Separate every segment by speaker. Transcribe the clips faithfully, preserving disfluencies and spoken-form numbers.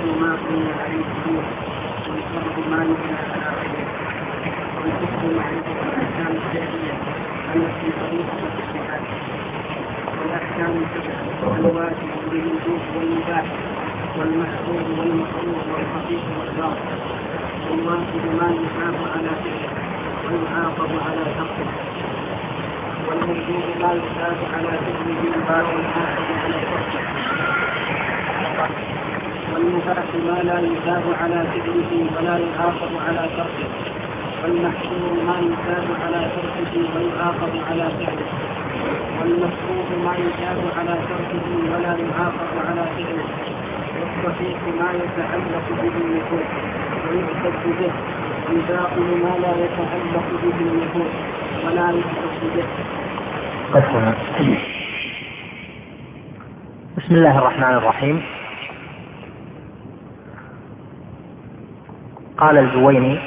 Speaker 1: ما بني عليه الدين، والفرد ما يبنى على غيره، والفقه معرفة الأحكام الشرعية التي طريقة الصحة، والأحكام الفقه الواجب والوجوب والمباح والمحظور والمكروه والخفيف والباطل، والواجب ما يثاب على فعله ويعاقب على تركه، والموجود لا يثاب على فعله ولا يعاقب على تركه، والمباح ما لا يثاب على فعله ولا يعاقب على تركه، والمحظور ما يثاب على تركه ويعاقب على فعله، والمكروه ما يثاب على تركه ولا يعاقب على فعله، والصحيح ما يتعلق به النفوذ ويعتد به، والباطل ما لا يتعلق به النفوذ ولا يعتد به.
Speaker 2: بسم الله الرحمن الرحيم. قال الجويني: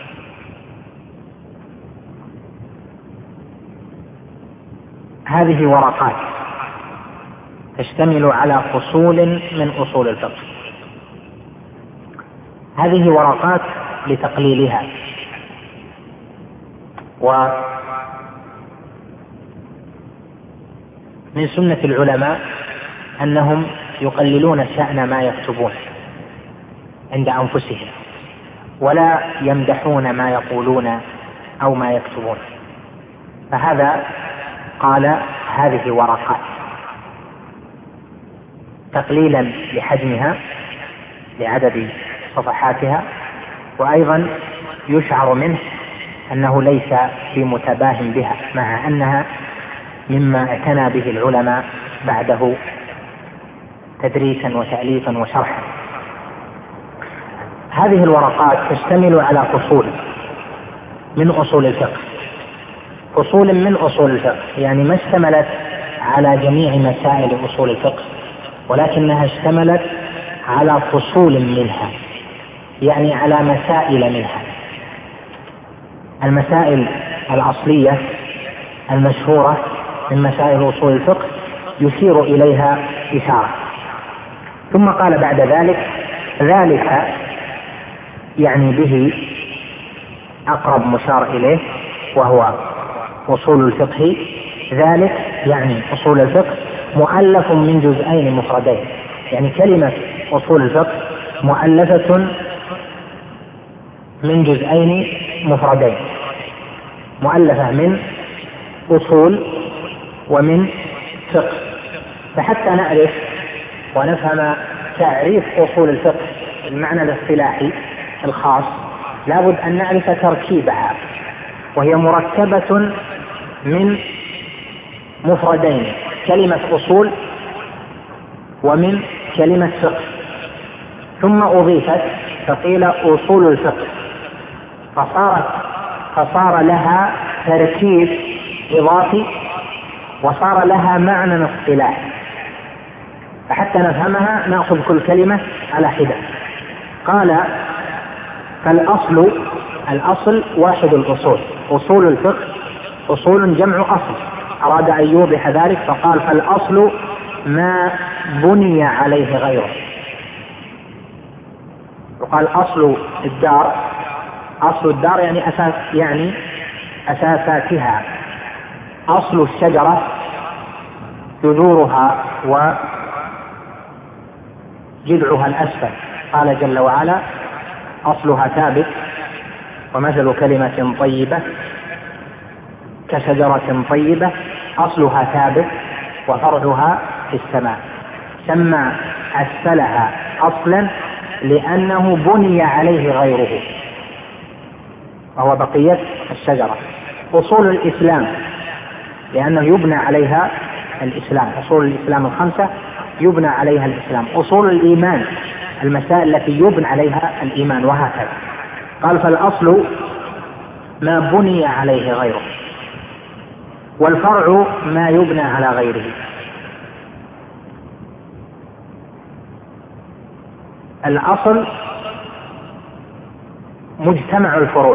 Speaker 2: هذه ورقات تشتمل على فصول من أصول الفقه. هذه ورقات لتقليلها، ومن سنة العلماء أنهم يقللون شأن ما يكتبون عند أنفسهم، ولا يمدحون ما يقولون أو ما يكتبون. فهذا قال هذه ورقات تقليلا لحجمها لعدد صفحاتها، وأيضا يشعر منه أنه ليس في متباه بها، مع أنها مما اعتنى به العلماء بعده تدريسا وتأليفا وشرحا. هذه الورقات تشتمل على فصول من أصول الفقه، فصول من أصول الفقه، يعني ما اشتملت على جميع مسائل أصول الفقه، ولكنها اشتملت على فصول منها، يعني على مسائل منها. المسائل الأصلية المشهورة من مسائل أصول الفقه يشير إليها إشارة. ثم قال بعد ذلك: ذلك يعني به أقرب مشار إليه وهو أصول الفقه. ذلك يعني أصول الفقه مؤلف من جزئين مفردين، يعني كلمة أصول الفقه مؤلفة من جزئين مفردين، مؤلفة من أصول ومن فقه. فحتى نعرف ونفهم تعريف أصول الفقه المعنى الاصطلاحي الخاص لابد أن نعرف تركيبها، وهي مركبة من مفردين، كلمة أصول ومن كلمة فقه، ثم أضيفت فقيل أصول الفقه، فصارت فصار لها تركيب إضافي وصار لها معنى اصطلاحي. فحتى نفهمها نأخذ كل كلمة على حدة. قال: فالأصل، الأصل واحد الأصول، أصول الفقه أصول جمع أصل، أراد أن يوضح ذلك فقال: فالأصل ما بني عليه غيره. وقال أصل الدار، أصل الدار يعني أساس، يعني أساساتها. أصل الشجرة جذورها وجذعها الأسفل، قال جل وعلا: أصلها ثابت، ومثل كلمة طيبة كشجرة طيبة أصلها ثابت وفرعها في السماء. سمى أسفلها أصلا لأنه بني عليه غيره وهو بقية الشجرة. أصول الإسلام لأنه يبنى عليها الإسلام، أصول الإسلام الخمسة يبنى عليها الإسلام. أصول الإيمان المسائل التي يبنى عليها الإيمان، وهكذا. قال: فالأصل ما بني عليه غيره، والفرع ما يبنى على غيره. الأصل مجتمع الفروع،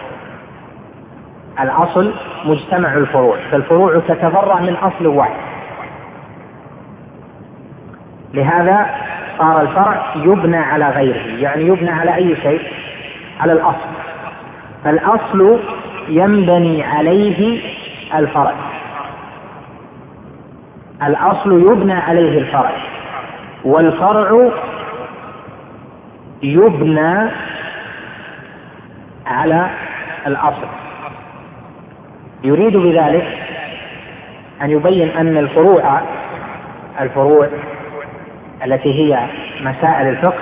Speaker 2: الأصل مجتمع الفروع، فالفروع تتفرع من أصل واحد. لهذا صار الفرع يبنى على غيره، يعني يبنى على أي شيء؟ على الأصل. فالأصل ينبني عليه الفرع، الأصل يبنى عليه الفرع، والفرع يبنى على الأصل. يريد بذلك أن يبين أن الفروع الفروع التي هي مسائل الفقه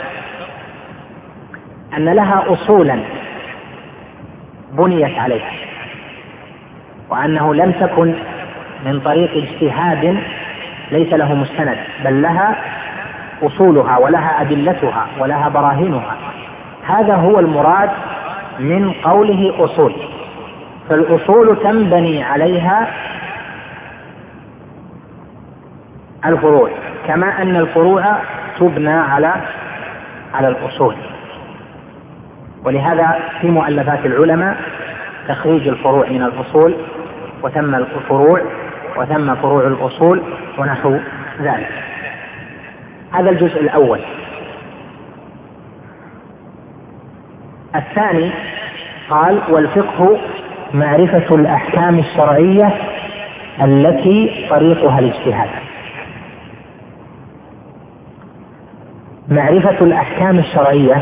Speaker 2: أن لها أصولا بنيت عليها، وأنه لم تكن من طريق اجتهاد ليس له مستند، بل لها أصولها ولها أدلتها ولها براهينها. هذا هو المراد من قوله أصول. فالأصول تنبني عليها الفروع، كما أن الفروع تبنى على على الأصول. ولهذا في مؤلفات العلماء تخريج الفروع من الأصول، وثم الفروع وثم فروع الأصول ونحو ذلك. هذا الجزء الأول. الثاني قال: والفقه معرفة الأحكام الشرعية التي طريقها الاجتهاد. معرفة الأحكام الشرعية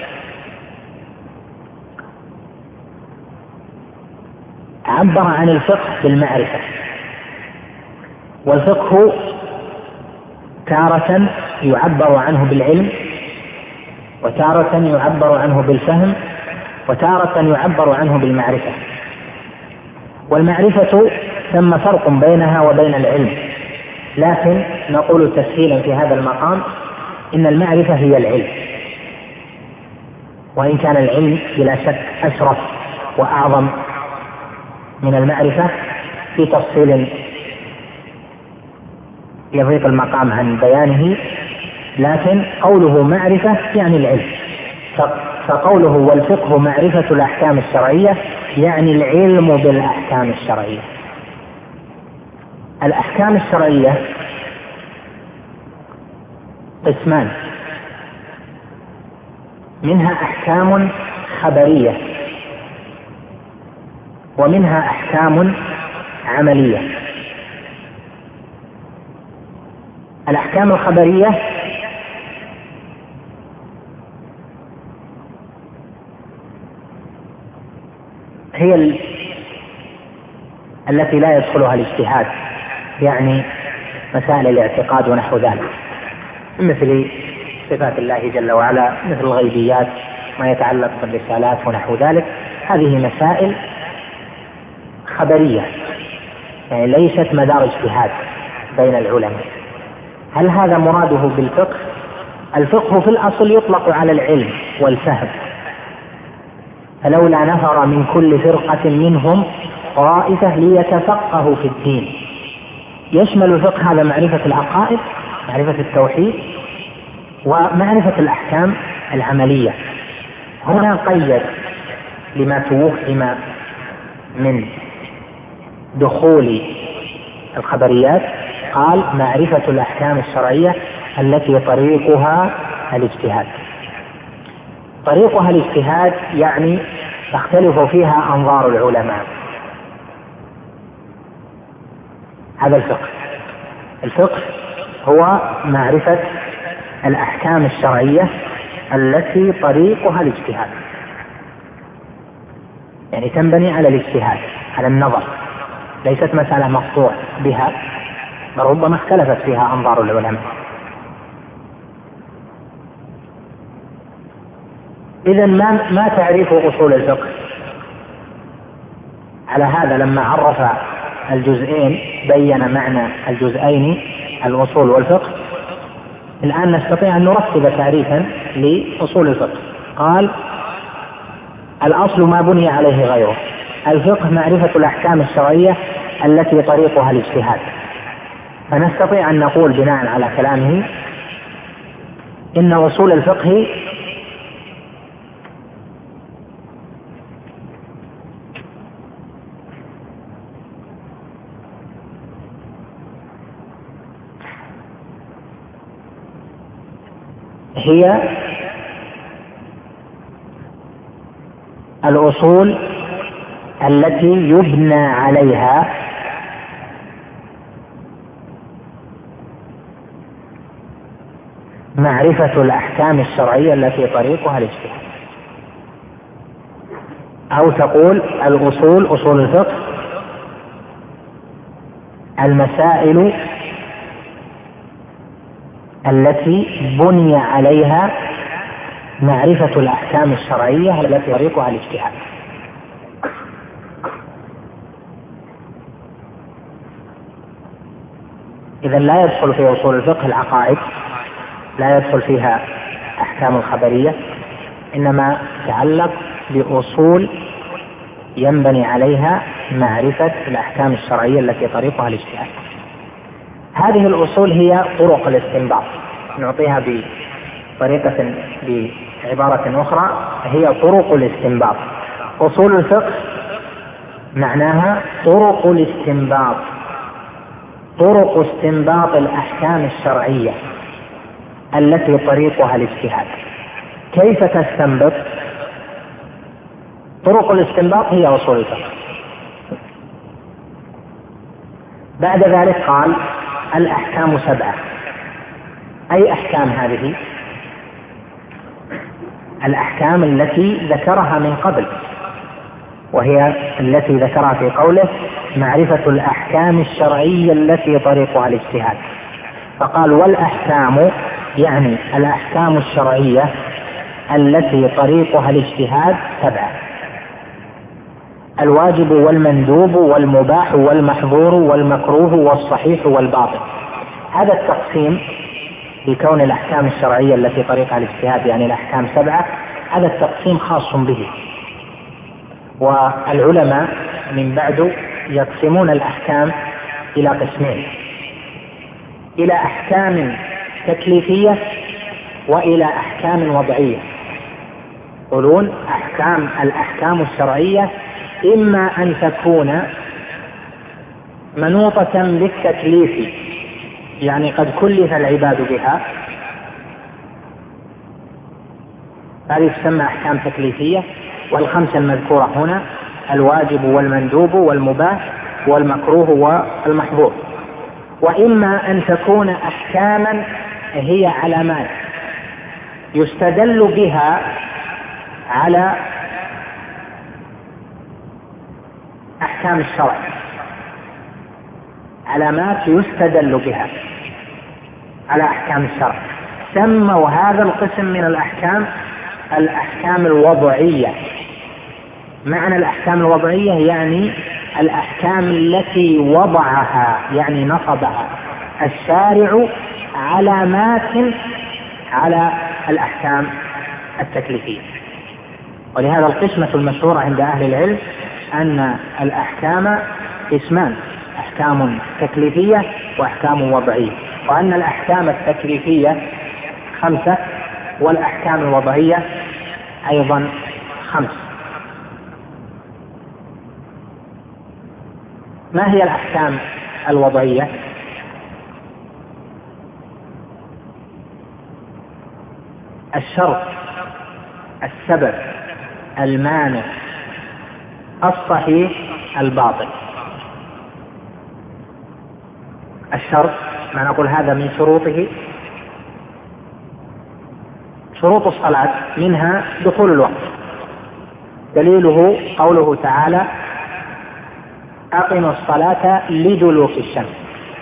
Speaker 2: عبر عن الفقه بالمعرفة، والفقه تارة يعبر عنه بالعلم، وتارة يعبر عنه بالفهم، وتارة يعبر عنه بالمعرفة. والمعرفة ثم فرق بينها وبين العلم، لكن نقول تسهيلا في هذا المقام إن المعرفة هي العلم، وإن كان العلم بلا شك أشرف وأعظم من المعرفة في تفصيل يضيق المقام عن بيانه، لكن قوله معرفة يعني العلم. فقوله والفقه معرفة الأحكام الشرعية يعني العلم بالأحكام الشرعية. الأحكام الشرعية قسمان: منها أحكام خبرية، ومنها أحكام عملية. الأحكام الخبرية هي ال... التي لا يدخلها الاجتهاد، يعني مسائل الاعتقاد ونحو ذلك، مثل صفات الله جل وعلا، مثل الغيبيات، ما يتعلق بالرسالات ونحو ذلك. هذه مسائل خبرية، يعني ليست مدار اجتهاد بين العلماء. هل هذا مراده بالفقه؟ الفقه في الأصل يطلق على العلم والفهم، فلولا نفر من كل فرقة منهم طائفة ليتفقهوا في الدين. يشمل الفقه هذا معرفة العقائد، معرفة التوحيد، ومعرفة الأحكام العملية. هنا قيد لما توهم من دخول الخبريات، قال معرفة الأحكام الشرعية التي طريقها الاجتهاد. طريقها الاجتهاد يعني تختلف فيها أنظار العلماء. هذا الفقه. الفقه هو معرفة الأحكام الشرعية التي طريقها الاجتهاد، يعني تنبني على الاجتهاد، على النظر، ليست مسألة مقطوع بها، بل ربما اختلفت فيها أنظار العلماء. إذن ما ما تعريف أصول الفقه؟ على هذا لما عرف الجزئين بين معنى الجزئين الأصول والفقه. الآن نستطيع أن نرتب تعريفا لأصول الفقه. قال: الأصل ما بني عليه غيره. الفقه معرفة الأحكام الشرعية التي طريقها الاجتهاد. فنستطيع أن نقول بناء على كلامه إن أصول الفقه هي الأصول التي يبنى عليها معرفة الأحكام الشرعية التي طريقها الاجتهاد، أو تقول الأصول أصول الفقه المسائل التي بني عليها معرفة الأحكام الشرعية التي طريقها الاجتهاد. إذا لا يدخل في أصول الفقه العقائد، لا يدخل فيها أحكام الخبرية، إنما تعلق بأصول ينبني عليها معرفة الأحكام الشرعية التي طريقها الاجتهاد. هذه الأصول هي طرق الاستنباط، نعطيها بطريقة بعبارة أخرى هي طرق الاستنباط. أصول الفقه معناها طرق الاستنباط، طرق استنباط الأحكام الشرعية التي طريقها الاجتهاد. كيف تستنبط؟ طرق الاستنباط هي أصول الفقه. بعد ذلك قال الأحكام سبعة. أي أحكام هذه؟ الأحكام التي ذكرها من قبل، وهي التي ذكرها في قوله معرفة الأحكام الشرعية التي طريقها الاجتهاد. فقال والأحكام يعني الأحكام الشرعية التي طريقها الاجتهاد سبعة: الواجب والمندوب والمباح والمحظور والمكروه والصحيح والباطل. هذا التقسيم بكون الأحكام الشرعية التي طريقها الاجتهاد يعني الأحكام سبعة، هذا التقسيم خاص به، والعلماء من بعد يقسمون الأحكام إلى قسمين: إلى أحكام تكليفية وإلى أحكام وضعية. يقولون أحكام الأحكام الشرعية إما أن تكون منوطة بالتكليف، يعني قد كلف العباد بها، هذه تسمى أحكام تكليفية. والخمسة المذكورة هنا الواجب والمندوب والمباح والمكروه والمحظور. وإما أن تكون أحكاما هي علامات يستدل بها على أحكام الشرع، علامات يستدل بها على أحكام الشرع. سموا هذا القسم من الأحكام الأحكام الوضعية. معنى الأحكام الوضعية يعني الأحكام التي وضعها يعني نصبها الشارع علامات على الأحكام التكليفية. ولهذا القسمة المشهورة عند أهل العلم أن الأحكام قسمان: أحكام تكليفية وأحكام وضعية، وأن الأحكام التكليفية خمسة والأحكام الوضعية أيضا خمس. ما هي الأحكام الوضعية؟ الشرط، السبب، المانع، الصحيح، الباطل. الشرط ما نقول هذا من شروطه، شروط الصلاة منها دخول الوقت، دليله قوله تعالى: أقم الصلاة لدلوك الشمس.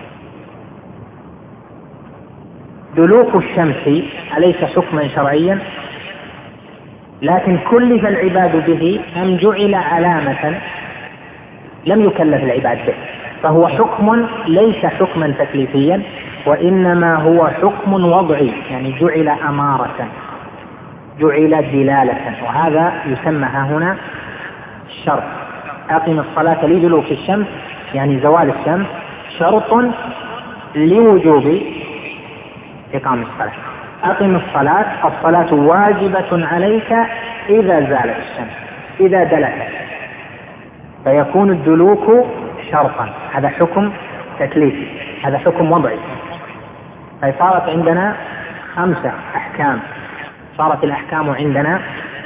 Speaker 2: دلوك الشمس أليس حكما شرعيا؟ لكن كلف العباد به أم جعل علامة لم يكلف العباد به؟ فهو حكم ليس حكما تكليفيا، وإنما هو حكم وضعي، يعني جعل أمارة، جعل دلالة، وهذا يسمى هنا الشرط. أقم الصلاة لدلوك الشمس يعني زوال الشمس شرط لوجوب إقام الصلاة. أقم الصلاة، الصلاة واجبة عليك إذا زالت الشمس، إذا دلت، فيكون الدلوك شرطا. هذا حكم تكليفي، هذا حكم وضعي. فصارت عندنا خمسة أحكام. صارت الأحكام عندنا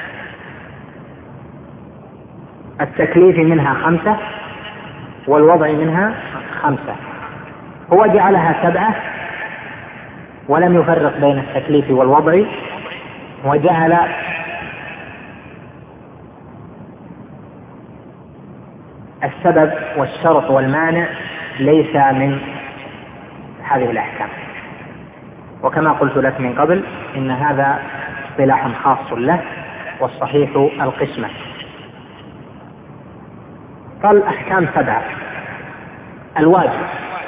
Speaker 2: التكليف منها خمسة والوضع منها خمسة. هو جعلها سبعة ولم يفرق بين التكليف والوضع، وجعل السبب والشرط والمانع ليس من هذه الأحكام. وكما قلت لك من قبل إن هذا اصطلاح خاص له، والصحيح القسمة. قال الأحكام سبعة: الواجب،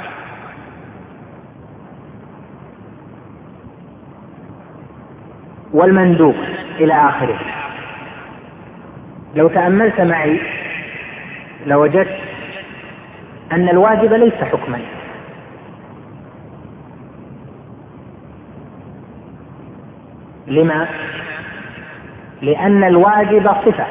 Speaker 2: والمندوب إلى آخره. لو تأملت معي لوجدت أن الواجب ليس حكما، لما؟ لأن الواجب صفة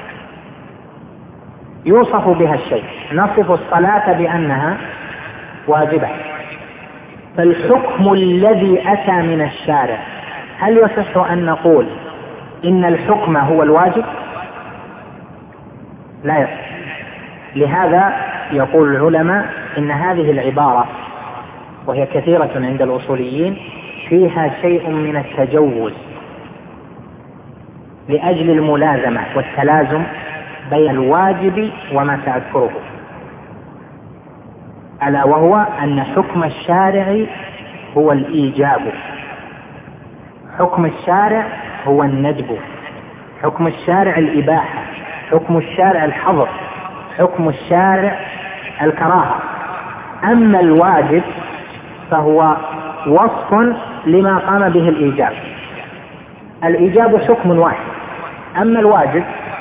Speaker 2: يوصف بها الشيء، نصف الصلاة بأنها واجبة. فالحكم الذي أتى من الشارع هل يصح أن نقول إن الحكم هو الواجب؟ لا يصح. لهذا يقول العلماء إن هذه العبارة، وهي كثيرة عند الأصوليين، فيها شيء من التجوز لأجل الملازمة والتلازم بين الواجب وما سأذكره، ألا وهو أن حكم الشارع هو الإيجاب، حكم الشارع هو الندب، حكم الشارع الإباحة، حكم الشارع الحظر، حكم الشارع الكراهة. أما الواجب فهو وصف لما قام به الإيجاب. الإيجاب حكم واحد، أما الواجب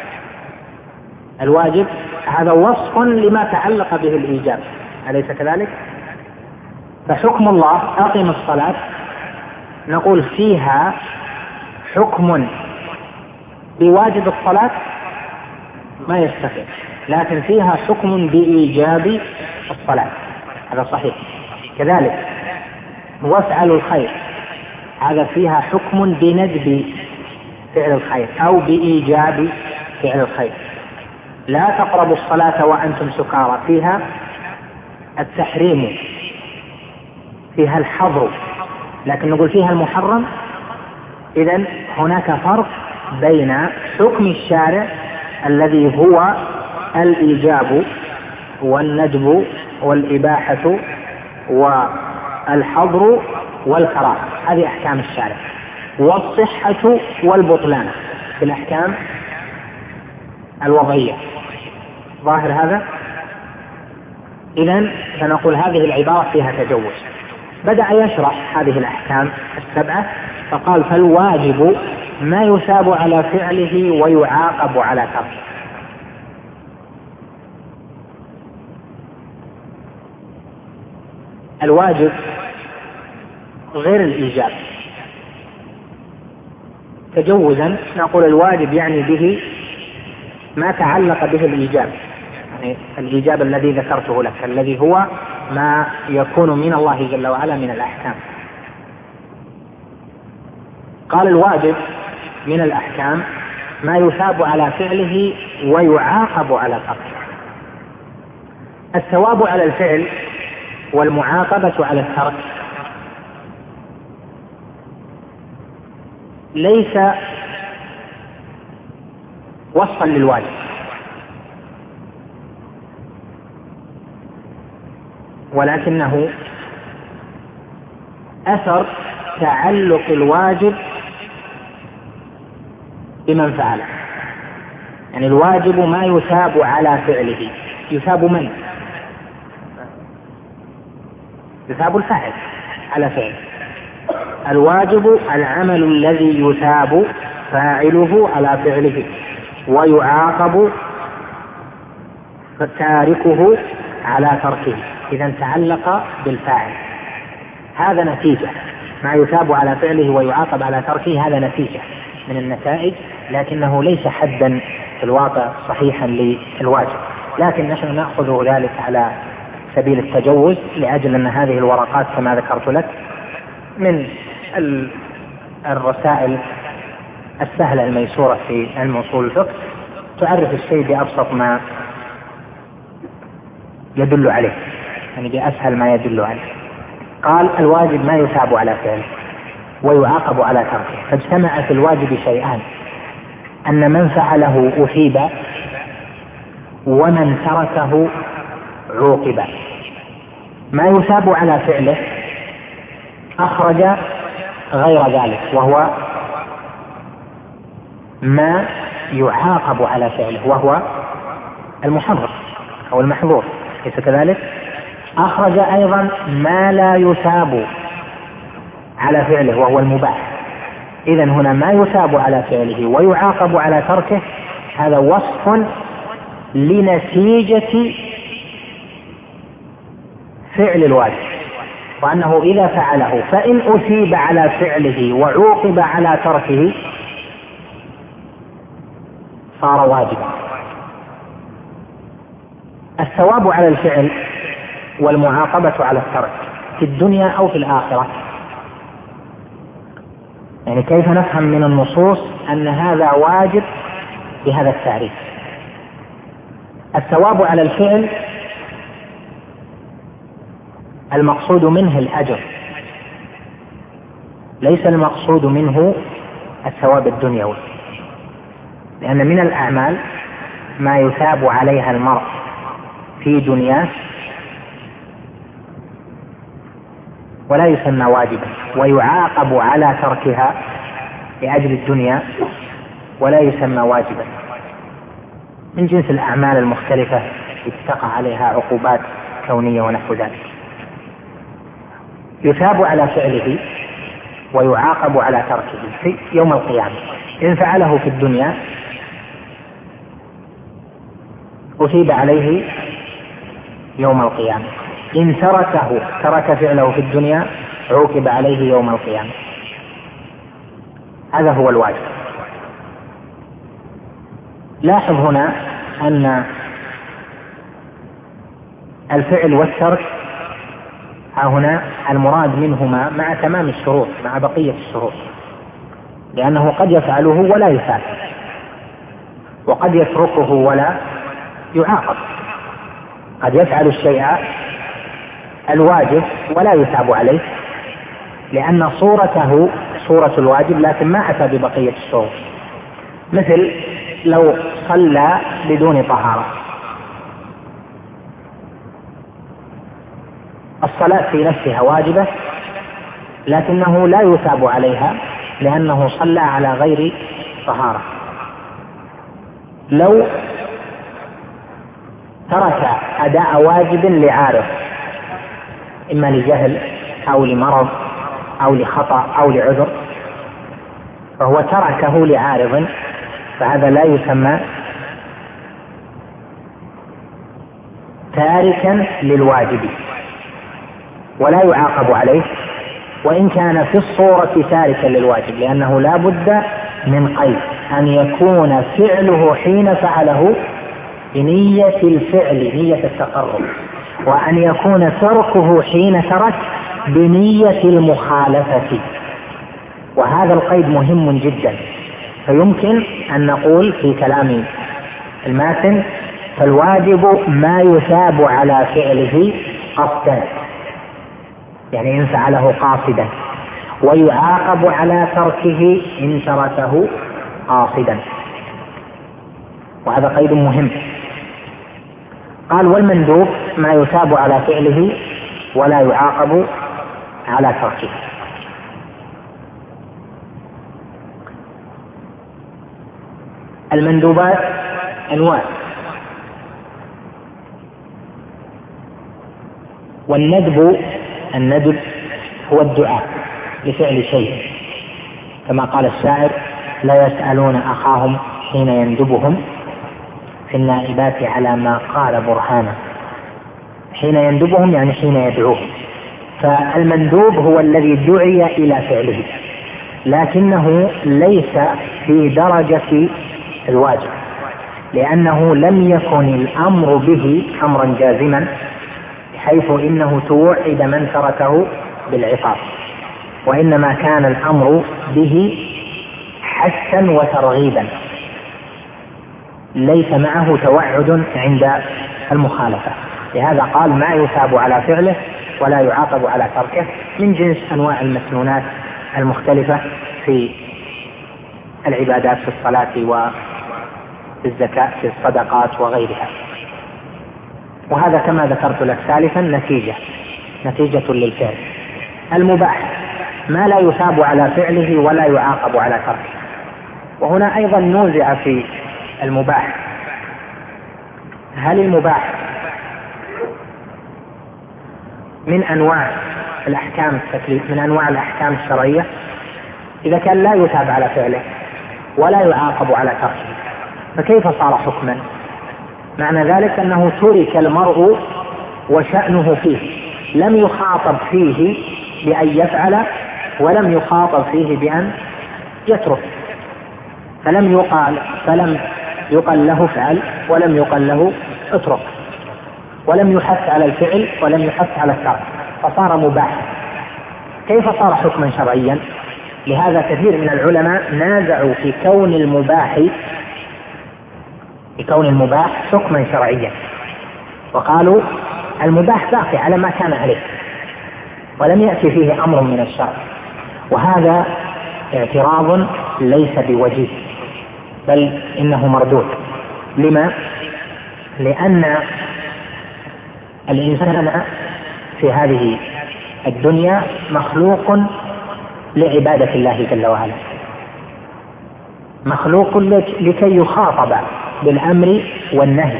Speaker 2: الواجب هذا وصف لما تعلق به الإيجاب، أليس كذلك؟ فحكم الله أقم الصلاة نقول فيها حكم بواجب الصلاة ما يستقيم، لكن فيها حكم بإيجاب الصلاة، هذا صحيح. كذلك وافعلوا الخير، هذا فيها حكم بندب فعل الخير أو بإيجاب فعل الخير. لا تقربوا الصلاة وأنتم سكارى، فيها التحريم، فيها الحظر، لكن نقول فيها المحرم. إذن هناك فرق بين حكم الشارع الذي هو الإيجاب والندب والإباحة والحظر والكراهة، هذه أحكام الشارع، والصحة والبطلان في الأحكام الوضعية. ظاهر هذا؟ إذن فنقول هذه العبارة فيها تجوز. بدأ يشرح هذه الأحكام السبعة فقال: فالواجب ما يثاب على فعله ويعاقب على تركه. الواجب غير الإيجاب. تجوزا نقول الواجب يعني به ما تعلق به الإيجاب، يعني الإيجاب الذي ذكرته لك، الذي هو ما يكون من الله جل وعلا من الأحكام. قال: الواجب من الأحكام ما يثاب على فعله ويعاقب على تركه. الثواب على الفعل والمعاقبة على الترك ليس وصفا للواجب، ولكنه أثر تعلق الواجب بمن فعله. يعني الواجب ما يثاب على فعله، يثاب من؟ يثاب الفاعل على فعله. الواجب العمل الذي يثاب فاعله على فعله ويعاقب تاركه على تركه. إذا تعلق بالفاعل، هذا نتيجة ما يثاب على فعله ويعاقب على تركه، هذا نتيجة من النتائج، لكنه ليس حدا في الواقع صحيحا للواجب. لكن نحن نأخذ ذلك على سبيل التجوز، لأجل أن هذه الورقات كما ذكرت لك من الرسائل السهلة الميسورة في علم أصول الفقه تعرف الشيء بأبسط ما يدل عليه، يعني بأسهل ما يدل عليه. قال الواجب ما يثاب على فعله ويعاقب على تركه، فاجتمع في الواجب شيئان: أن من فعله أثيب ومن تركه عوقب. ما يثاب على فعله أخرج غير ذلك، وهو ما يعاقب على فعله وهو المحرم أو المحظور، ليس كذلك؟ أخرج أيضا ما لا يثاب على فعله وهو المباح. إذن هنا ما يثاب على فعله ويعاقب على تركه، هذا وصف لنتيجة فعل الواجب، وأنه إذا فعله فإن أثيب على فعله وعوقب على تركه صار واجبا. الثواب على الفعل والمعاقبة على الترك في الدنيا أو في الآخرة، يعني كيف نفهم من النصوص أن هذا واجب بهذا التعريف؟ الثواب على الفعل المقصود منه الأجر، ليس المقصود منه الثواب الدنيوي، لأن من الأعمال ما يثاب عليها المرء في دنياه ولا يسمى واجبا، ويعاقب على تركها لأجل الدنيا ولا يسمى واجبا، من جنس الأعمال المختلفة اتقى عليها عقوبات كونية ونحو ذلك. يثاب على فعله ويعاقب على تركه في يوم القيامة. إن فعله في الدنيا أثيب عليه يوم القيامة، إن تركه ترك فعله في الدنيا عوقب عليه يوم القيامة. هذا هو الواجب. لاحظ هنا أن الفعل والترك ها هنا المراد منهما مع تمام الشروط، مع بقية الشروط، لأنه قد يفعله ولا يثاب، وقد يتركه ولا يعاقب، قد يفعل الشيء الواجب ولا يثاب عليه لأن صورته صورة الواجب لكن ما أتى ببقية الشروط. مثل لو صلى بدون طهارة، الصلاة في نفسها واجبة لكنه لا يثاب عليها لأنه صلى على غير طهارة. لو ترك أداء واجب لعارض، إما لجهل أو لمرض أو لخطأ أو لعذر، فهو تركه لعارض، فهذا لا يسمى تاركا للواجب ولا يعاقب عليه، وإن كان في الصورة تاركا للواجب، لأنه لا بد من قيد أن يكون فعله حين فعله بنية الفعل، نية التقرب، وأن يكون تركه حين ترك بنية المخالفة، وهذا القيد مهم جدا. فيمكن أن نقول في كلام الماتن: فالواجب ما يثاب على فعله قصدا، يعني إن فعله قاصدا، ويعاقب على تركه إن تركه قاصدا، وهذا قيد مهم. قال: والمندوب ما يثاب على فعله ولا يعاقب على تركه. المندوبات أنواع، والندب الندب هو الدعاء لفعل شيء، كما قال الشاعر: لا يسألون أخاهم حين يندبهم في النائبات على ما قال برهانا. حين يندبهم يعني حين يدعوهم. فالمندوب هو الذي دعي إلى فعله لكنه ليس في درجة الواجب، لأنه لم يكن الأمر به أمرا جازما، حيث إنه توعد من تركه بالعقاب، وإنما كان الأمر به حثا وترغيبا، ليس معه توعد عند المخالفة. لهذا قال ما يثاب على فعله ولا يعاقب على تركه، من جنس أنواع المسنونات المختلفة في العبادات، في الصلاة وفي الزكاة، في الصدقات وغيرها. وهذا كما ذكرت لك ثالثا نتيجة نتيجة للفعل. المباح ما لا يثاب على فعله ولا يعاقب على تركه. وهنا أيضا نوزع في المباح، هل المباح من أنواع الأحكام التكليف من أنواع الأحكام الشرعية؟ إذا كان لا يثاب على فعله ولا يعاقب على تركه فكيف صار حكما؟ معنى ذلك أنه ترك المرء وشأنه فيه، لم يخاطب فيه بأن يفعل ولم يخاطب فيه بأن يترك، فلم يقال فلم يقل له افعل ولم يقل له اترك، ولم يحث على الفعل ولم يحث على الترك، فصار مباح. كيف صار حكما شرعيا؟ لهذا كثير من العلماء نازعوا في كون المباح في كون المباح حكما شرعيا، وقالوا المباح باقي على ما كان عليه ولم يأتي فيه أمر من الشرع، وهذا اعتراض ليس بوجيه بل إنه مردود. لما؟ لأن الإنسان في هذه الدنيا مخلوق لعبادة الله جل وعلا، مخلوق لكي يخاطب بالأمر والنهي،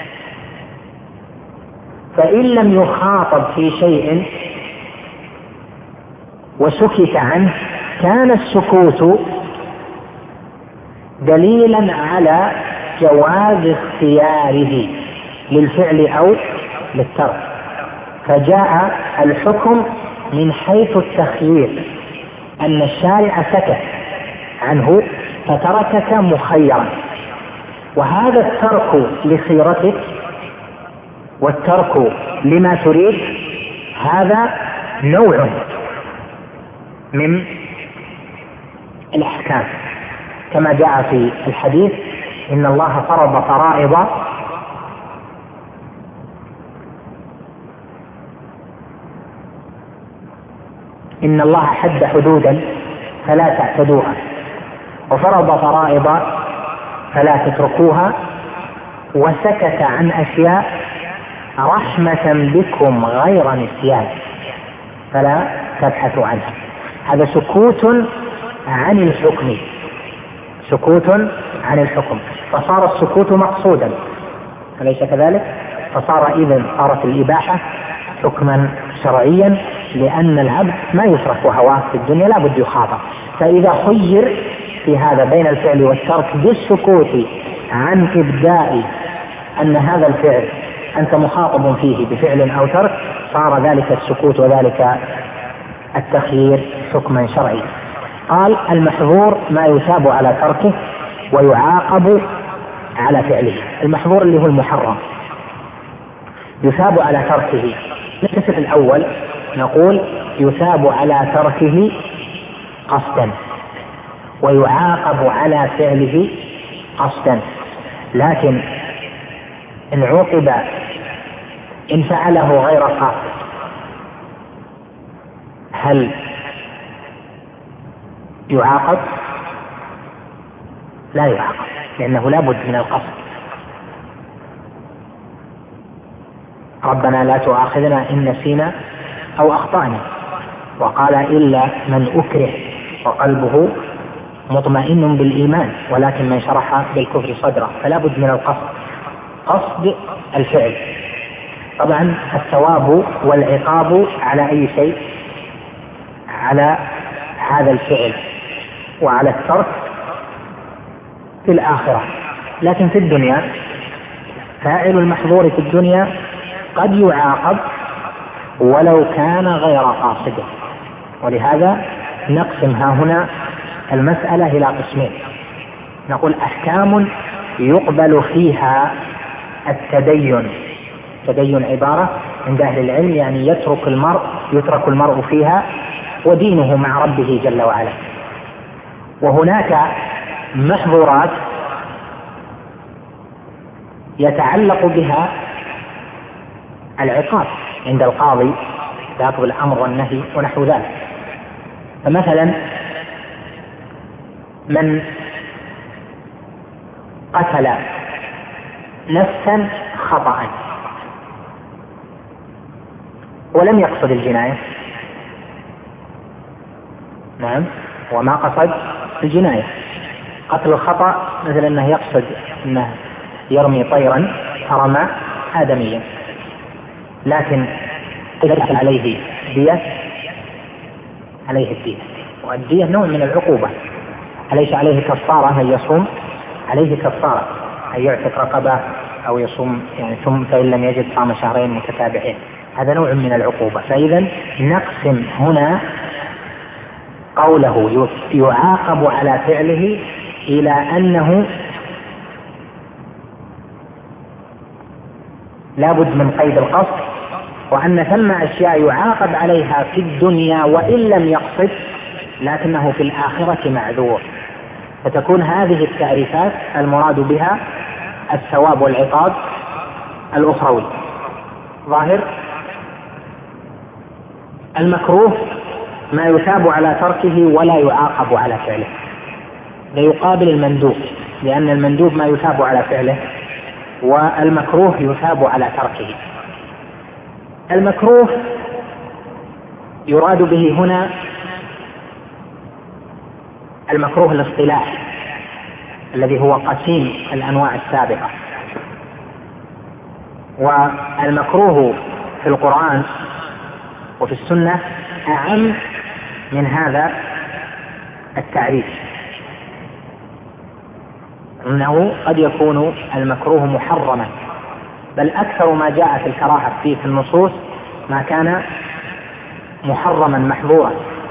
Speaker 2: فإن لم يخاطب في شيء وسكت عنه كان السكوت دليلا على جواز اختياره للفعل أو للترك، فجاء الحكم من حيث التخيير، أن الشارع سكت عنه فتركك مخيرا، وهذا الترك لخيرتك والترك لما تريد هذا نوع من الأحكام، كما جاء في الحديث إن الله فرض فرائض إن الله حد حدودا فلا تعتدوها، وفرض فرائض فلا تتركوها، وسكت عن أشياء رحمة بكم غير نسيان فلا تبحثوا عنها. هذا سكوت عن الحكم، سكوت عن الحكم، فصار السكوت مقصودا، أليس كذلك؟ فصار إذن صارت الإباحة حكما شرعيا، لأن العبد ما يترك هواه في الدنيا لا بد يخاطب، فإذا خير في هذا بين الفعل والترك بالسكوت عن إبداء أن هذا الفعل أنت مخاطب فيه بفعل أو ترك، صار ذلك السكوت وذلك التخيير حكما شرعي. قال المحظور ما يثاب على تركه ويعاقب على فعله. المحظور اللي هو المحرم يثاب على تركه. القسم الأول نقول يثاب على تركه قصدا ويعاقب على فعله قصدا، لكن إن عوقب إن فعله غير قاصد هل يعاقب؟ لا يعاقب، لأنه لا بد من القصد. ربنا لا تؤاخذنا إن نسينا أو أخطأنا، وقال إلا من أكره وقلبه مطمئن بالإيمان ولكن من شرح بالكفر صدره، فلا بد من القصد، قصد الفعل. طبعا الثواب والعقاب على أي شيء؟ على هذا الفعل وعلى الترك في الآخرة، لكن في الدنيا فاعل المحظور في الدنيا قد يعاقب ولو كان غير قاصد. ولهذا نقسم ها هنا المسألة إلى قسمين، نقول أحكام يقبل فيها التدين. التدين عبارة عند أهل العلم يعني يترك المرء يترك المرء فيها ودينه مع ربه جل وعلا. وهناك محظورات يتعلق بها العقاب عند القاضي بأخذ الأمر والنهي ونحو ذلك. فمثلا من قتل نفسا خطأ ولم يقصد الجناية، نعم، وما قصد الجناية. قتل الخطأ مثل أنه يقصد أنه يرمي طيرا فرمى آدميا، لكن ليس عليه دية، عليه الدية، والدية نوع من العقوبة. أليس عليه كفارة أن يصوم؟ عليه كفارة أن يعتق رقبة أو يصوم يعني ثم فإن لم يجد صام شهرين متتابعين، هذا نوع من العقوبة. فإذا نقسم هنا قوله يعاقب على فعله إلى أنه لا بد من قيد القصد، وأن ثم أشياء يعاقب عليها في الدنيا وإن لم يقصد لكنه في الآخرة معذور. فتكون هذه التعريفات المراد بها الثواب والعقاب الأخروي. ظاهر المكروه ما يثاب على تركه ولا يعاقب على فعله، ليقابل المندوب، لأن المندوب ما يثاب على فعله والمكروه يثاب على تركه. المكروه يراد به هنا المكروه الاصطلاحي الذي هو قسيم الأنواع السابقة، والمكروه في القرآن وفي السنة أعم من هذا التعريف، إنه قد يكون المكروه محرما، بل أكثر ما جاء في الكراهة فيه في النصوص ما كان محرما محظورا.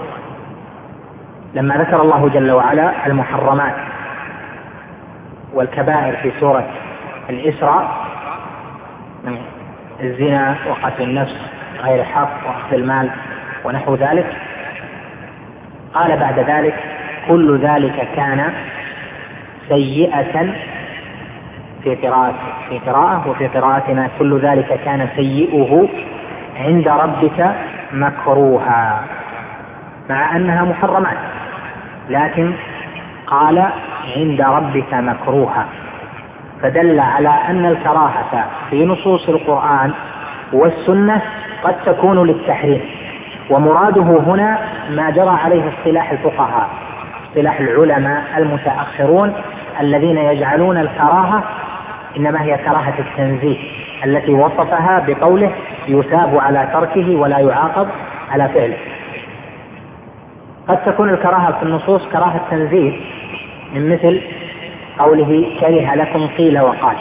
Speaker 2: لما ذكر الله جل وعلا المحرمات والكبائر في سورة الإسراء، الزنا وقتل النفس غير الحق وأخذ المال ونحو ذلك، قال بعد ذلك كل ذلك كان سيئة في قراءة في قراءة وفي قراءتنا كل ذلك كان سيئه عند ربك مكروها، مع أنها محرمات لكن قال عند ربك مكروها، فدل على أن الكراهة في نصوص القرآن والسنة قد تكون للتحريم، ومراده هنا ما جرى عليه اصطلاح الفقهاء، اصطلاح العلماء المتأخرون الذين يجعلون الكراهة إنما هي كراهة التنزيه التي وصفها بقوله يثاب على تركه ولا يعاقب على فعله. قد تكون الكراهة في النصوص كراهة تنزيه من مثل قوله كره لكم قيل وقال،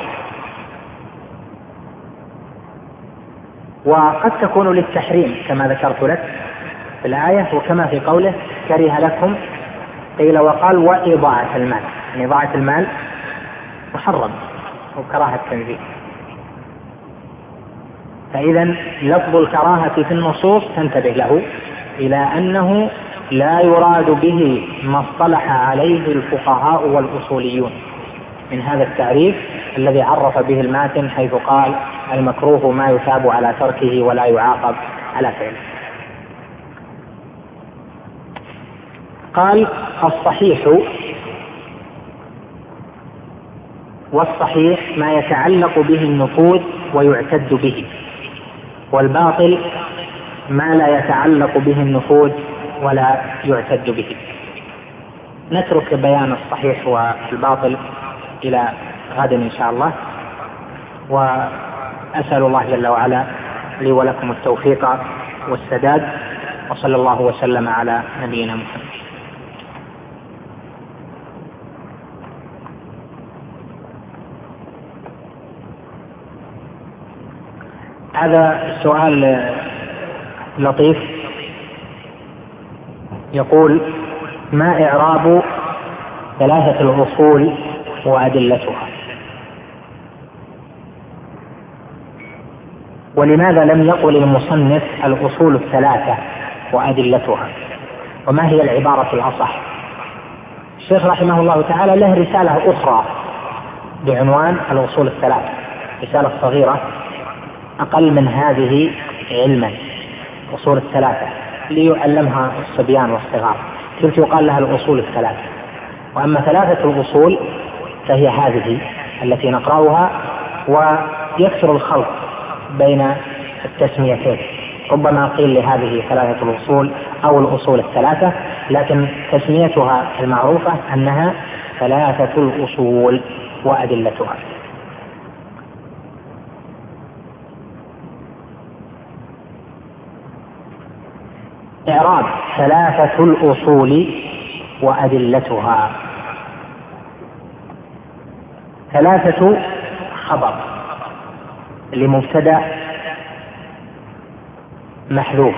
Speaker 2: وقد تكون للتحريم كما ذكرت لك في الآية، وكما في قوله كره لكم قيل وقال وإضاعة المال، يعني إضاعة المال محرم وكراهة تنزيه. فإذا لفظ الكراهة في النصوص تنتبه له إلى أنه لا يراد به ما اصطلح عليه الفقهاء والأصوليون من هذا التعريف الذي عرف به الماتن حيث قال المكروه ما يثاب على تركه ولا يعاقب على فعله. قال الصحيح، والصحيح ما يتعلق به النفوذ ويعتد به، والباطل ما لا يتعلق به النفوذ ولا يعتد به. نترك بيان الصحيح والباطل إلى غد إن شاء الله، وأسأل الله جل وعلا لي ولكم التوفيق والسداد، وصلى الله وسلم على نبينا محمد. هذا سؤال لطيف، يقول ما إعراب ثلاثة الأصول وأدلتها، ولماذا لم يقل المصنف الأصول الثلاثة وأدلتها؟ وما هي العبارة الأصح. الشيخ رحمه الله تعالى له رسالة أخرى بعنوان الأصول الثلاث، رسالة صغيرة أقل من هذه علما، أصول الثلاثة، ليعلمها الصبيان والصغار، تلك يقال لها الأصول الثلاثة. وأما ثلاثة الأصول فهي هذه التي نقرأها، ويكثر الخلط بين التسميتين، ربما قيل لهذه ثلاثة الأصول أو الأصول الثلاثة، لكن تسميتها المعروفة أنها ثلاثة الأصول وأدلتها. إعراب ثلاثة الأصول وأدلتها. ثلاثة خبر لمبتدأ محذوف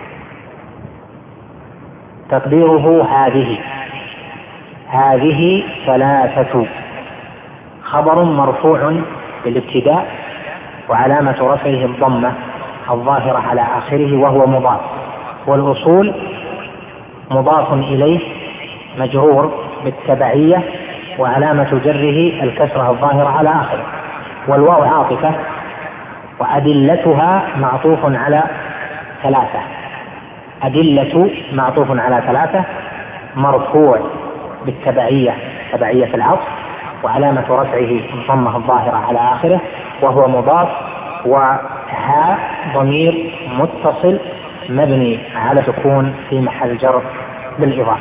Speaker 2: تقديره هذه، هذه ثلاثة، خبر مرفوع بالابتداء وعلامة رفعه الضمة الظاهرة على آخره وهو مضاف، والأصول مضاف إليه مجرور بالتبعية وعلامة جره الكسرة الظاهرة على آخره، والواو عاطفة، وأدلتها معطوف على ثلاثة، أدلة معطوف على ثلاثة، مرفوع بالتبعية تبعية العطف وعلامة رفعه الضمة الظاهرة على آخره وهو مضاف، وها ضمير متصل مبني على سكون في محل جر بالإضافة.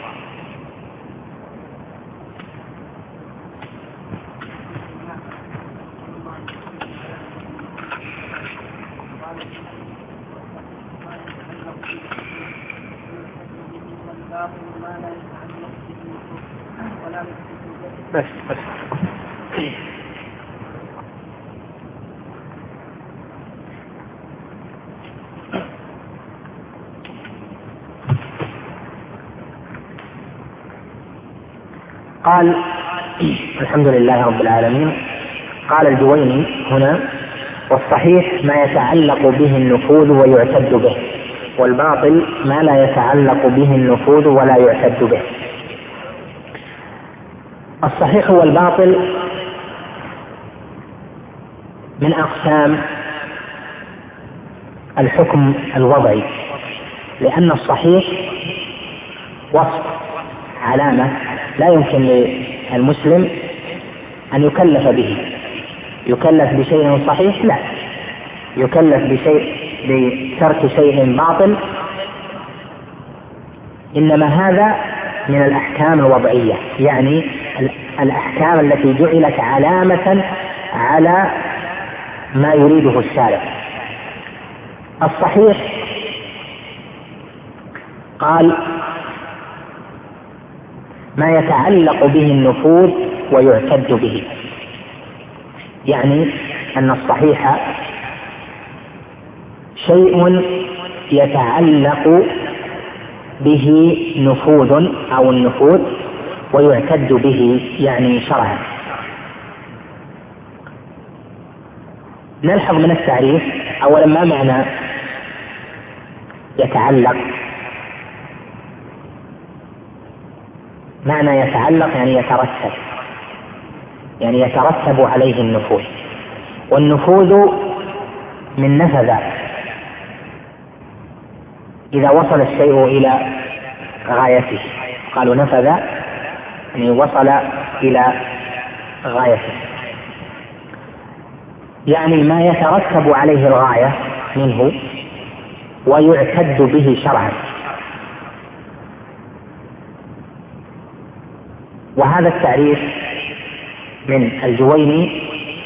Speaker 2: بس بس قال الحمد لله رب العالمين. قال الجويني هنا: والصحيح ما يتعلق به النفوذ ويعتد به، والباطل ما لا يتعلق به النفوذ ولا يعتد به. الصحيح والباطل من أقسام الحكم الوضعي، لأن الصحيح وصف، علامة لا يمكن للمسلم أن يكلف به. يكلف بشيء صحيح؟ لا، يكلف بشيء بترك شيء باطل، إنما هذا من الأحكام الوضعية، يعني الأحكام التي جعلت علامة على ما يريده الشارع. الصحيح قال ما يتعلق به النفوذ ويعتد به، يعني أن الصحيح شيء يتعلق به نفوذ أو النفوذ ويعتد به يعني شرعا. نلحظ من التعريف أولا ما معنى يتعلق. معنى يتعلق يعني يترتب، يعني يترتب عليه النفوذ، والنفوذ من نفذ، إذا وصل الشيء إلى غايته قالوا نفذ، يعني وصل إلى غايته، يعني ما يترتب عليه الغاية منه ويعتد به شرعا. وهذا التعريف من الجويني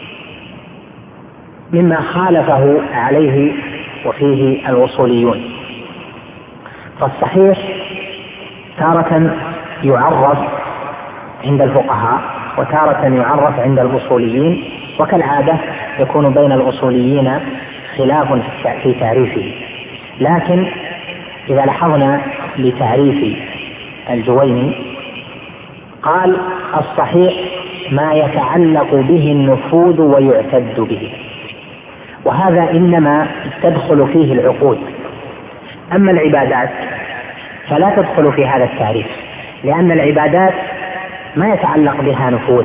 Speaker 2: مما خالفه عليه وفيه الوصوليون. فالصحيح تارة يعرف عند الفقهاء وتارة يعرف عند الأصوليين، وكالعادة يكون بين الأصوليين خلاف في تعريفه. لكن إذا لاحظنا لتعريف الجويني قال الصحيح ما يتعلق به النفوذ ويعتد به، وهذا إنما تدخل فيه العقود. أما العبادات فلا تدخل في هذا التعريف، لأن العبادات ما يتعلق بها نفوذ.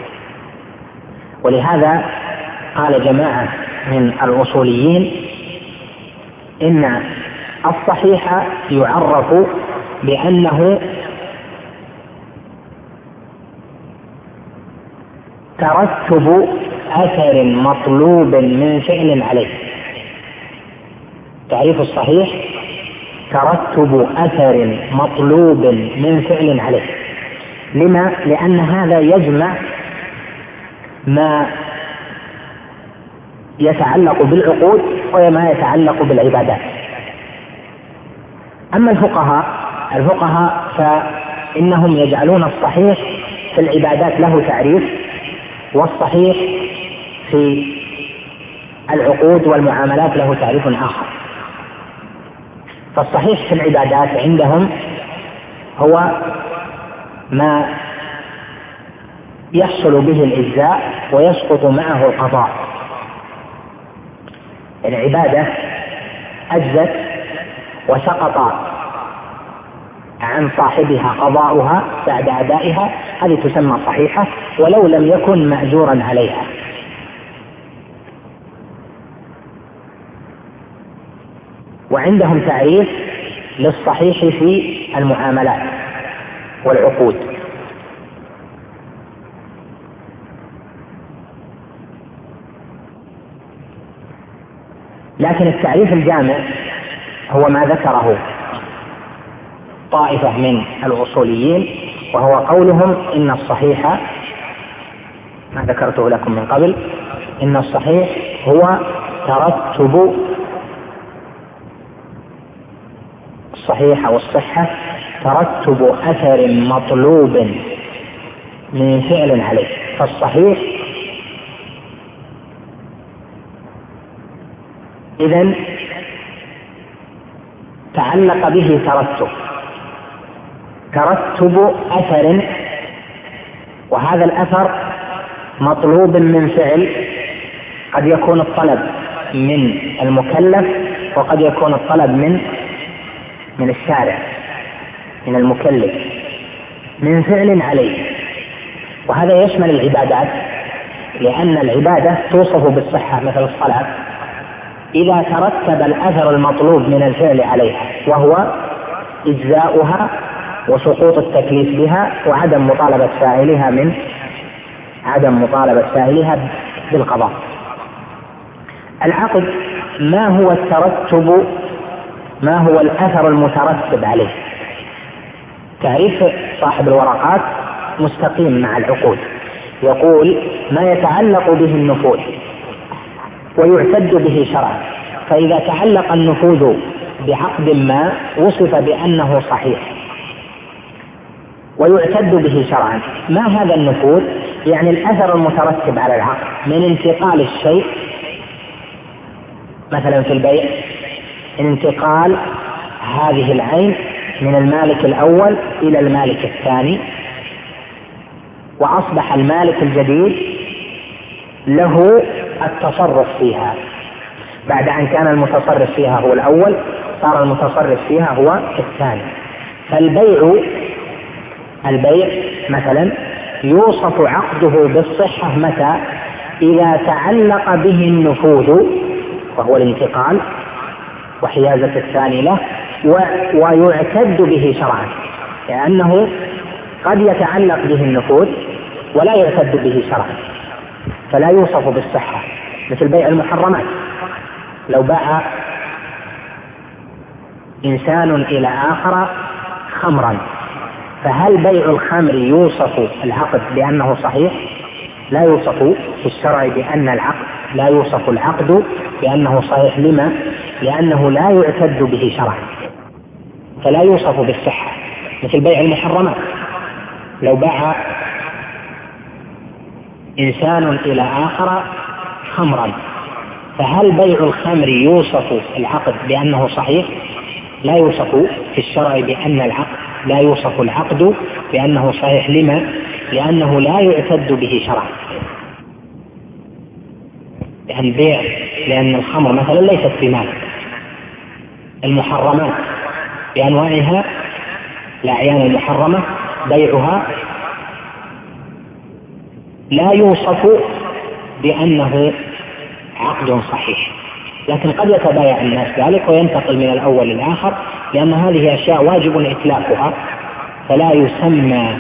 Speaker 2: ولهذا قال جماعة من الأصوليين إن الصحيح يعرف بأنه ترتب أثر مطلوب من فعل عليه. تعريف الصحيح ترتب أثر مطلوب من فعل عليه. لما؟ لأن هذا يجمع ما يتعلق بالعقود وما يتعلق بالعبادات. أما الفقهاء الفقهاء فإنهم يجعلون الصحيح في العبادات له تعريف، والصحيح في العقود والمعاملات له تعريف آخر. فالصحيح في العبادات عندهم هو ما يحصل به الإجزاء ويسقط معه القضاء. العبادة أجزت وسقط عن صاحبها قضاؤها بعد أدائها، هذه تسمى صحيحة ولو لم يكن مأجورا عليها. وعندهم تعريف للصحيح في المعاملات والعقود. لكن التعريف الجامع هو ما ذكره طائفة من الأصوليين، وهو قولهم إن الصحيح ما ذكرته لكم من قبل، إن الصحيح هو ترتب الصحيح أو الصحة ترتب أثر مطلوب من فعل عليه. فالصحيح إذن تعلق به ترتب ترتب أثر، وهذا الأثر مطلوب من فعل، قد يكون الطلب من المكلف وقد يكون الطلب من من الشارع من المكلف من فعل عليه. وهذا يشمل العبادات، لأن العبادة توصف بالصحة مثل الصلاة إذا ترتب الأثر المطلوب من الفعل عليها، وهو إجزاؤها وسقوط التكليف بها وعدم مطالبة فاعلها من عدم مطالبة فاعلها بالقضاء. العقد ما هو الترتب، ما هو الأثر المترتب عليه؟ تعريف صاحب الورقات مستقيم مع العقود، يقول ما يتعلق به النفوذ ويعتد به شرعا. فإذا تعلق النفوذ بعقد ما وصف بأنه صحيح ويعتد به شرعا. ما هذا النفوذ؟ يعني الأثر المترتب على العقد من انتقال الشيء، مثلا في البيع انتقال هذه العين من المالك الأول إلى المالك الثاني، وأصبح المالك الجديد له التصرف فيها بعد أن كان المتصرف فيها هو الأول، صار المتصرف فيها هو الثاني. فالبيع البيع مثلا يوصف عقده بالصحة متى؟ إذا تعلق به النفوذ وهو الانتقال وحيازة الثاني له، ويعتد به شرعا، لأنه قد يتعلق به النفوذ ولا يعتد به شرعا فلا يوصف بالصحة. مثل بيع المحرمات، لو باع إنسان إلى آخر خمرا، فهل بيع الخمر يوصف العقد بأنه صحيح؟ لا يوصف في الشرع بأن العقد لا يوصف العقد بأنه صحيح. لما؟ لأنه لا يعتد به شرعا فلا يوصف بالصحة. مثل بيع المحرمات، لو باع إنسان إلى آخر خمرا، فهل بيع الخمر يوصف العقد بأنه صحيح؟ لا يوصف في الشرع بأن العقد لا يوصف العقد بأنه صحيح. لما؟ لأنه لا يعتد به شرعا. لأن بيع لأن الخمر مثلا ليست في مال، المحرمات بأنواعها الأعيان المحرمة بيعها لا يوصف بأنه عقد صحيح، لكن قد يتبايع الناس ذلك وينتقل من الأول للآخر، لأن هذه أشياء واجب إتلافها، فلا يسمى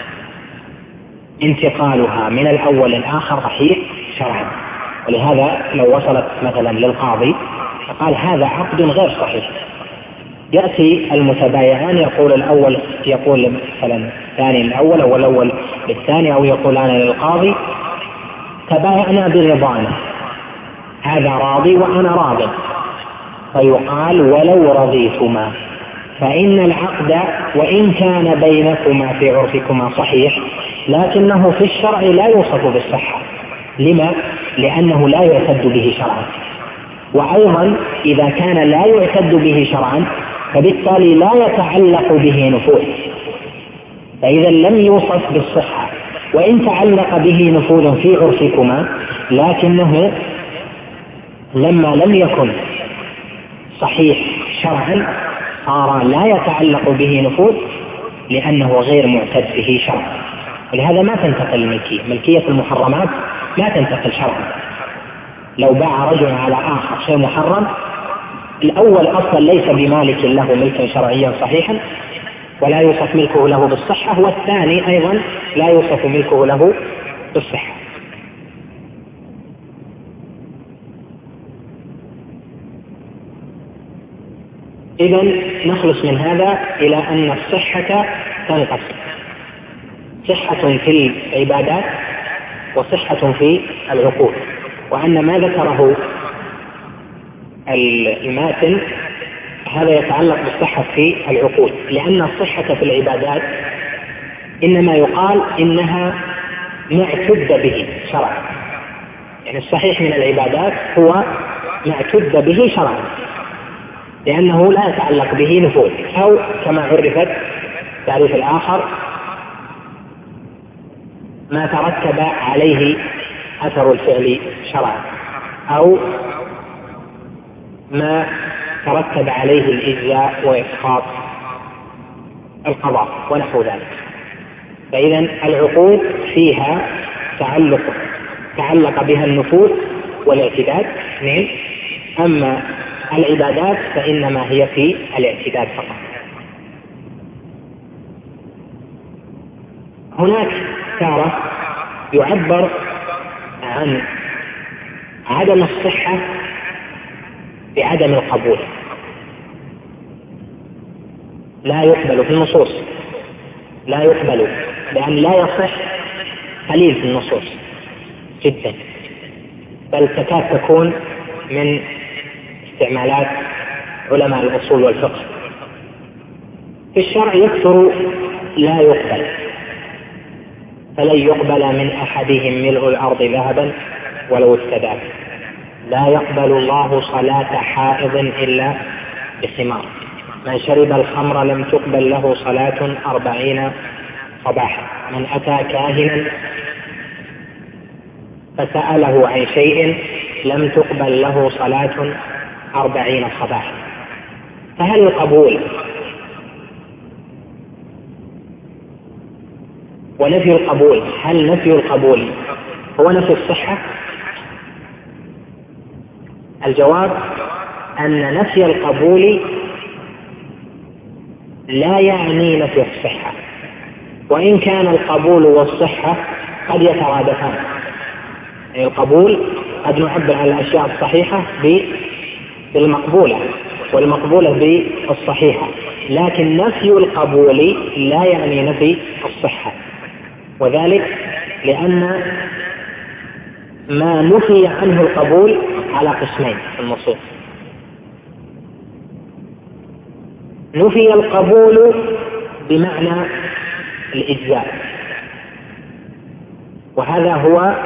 Speaker 2: انتقالها من الأول للآخر صحيح شرعا. ولهذا لو وصلت مثلا للقاضي فقال هذا عقد غير صحيح، يأتي المتبايعان يقول الأول يقول مثلا الثاني الأول أو الأول للثاني، أو يقولان للقاضي تبايعنا برضانا، هذا راضي وأنا راض، فيقال ولو رضيتما فإن العقد وإن كان بينكما في عرفكما صحيح لكنه في الشرع لا يوصف بالصحة. لما؟ لأنه لا يعتد به شرعا، وأيضا إذا كان لا يعتد به شرعا فبالتالي لا يتعلق به نفوذ، فإذا لم يوصف بالصحة وإن تعلق به نفوذ في عرفكما، لكنه لما لم يكن صحيح شرعا صار لا يتعلق به نفوذ لأنه غير معتد به شرعا. ولهذا ما تنتقل الملكية، ملكية المحرمات لا تنتقل شرعا. لو باع رجل على آخر شيء محرم، الأول أصلا ليس بمالك له ملكا شرعيا صحيحا ولا يوصف ملكه له بالصحة، والثاني أيضا لا يوصف ملكه له بالصحة. إذن نخلص من هذا إلى أن الصحة تنقسم: صحة في العبادات وصحة في العقود، وأن ما ذكره الماتن هذا يتعلق بالصحة في العقود، لأن الصحة في العبادات إنما يقال إنها ما اعتد به شرعا، يعني الصحيح من العبادات هو ما اعتد به شرعا لأنه لا يتعلق به نفوذ، أو كما عرفت تعريف الآخر ما ترتب عليه أثر الفعل شرعا، أو ما ترتب عليه الإجزاء وإسقاط القضاء ونحو ذلك. فإذا العقود فيها تعلق تعلق بها النفوذ والاعتداد اثنين، أما العبادات فإنما هي في الاعتداد فقط. هناك تارة يعبر عن عدم الصحة بعدم القبول، لا يقبل في النصوص، لا يقبل لأن لا يصح قليل في النصوص جدا، بل تكاد تكون من استعمالات علماء الأصول والفقه. في الشرع يكثر لا يقبل، فلن يقبل من أحدهم ملء الأرض ذهبا ولو افتدى، لا يقبل الله صلاة حائض إلا بخمار، من شرب الخمر لم تقبل له صلاة أربعين صباحا، من أتى كاهنا فسأله عن شيء لم تقبل له صلاة أربعين صباحا. فهل القبول ونفي القبول، هل نفي القبول هو نفي الصحة؟ الجواب أن نفي القبول لا يعني نفي الصحة، وإن كان القبول والصحة قد يترادفان. القبول قد نعبر عن الأشياء الصحيحة بالمقبولة والمقبولة بالصحيحة، لكن نفي القبول لا يعني نفي الصحة، وذلك لأن ما نفي عنه القبول على قسمين في النصوص: نفي القبول بمعنى الإجزاء، وهذا هو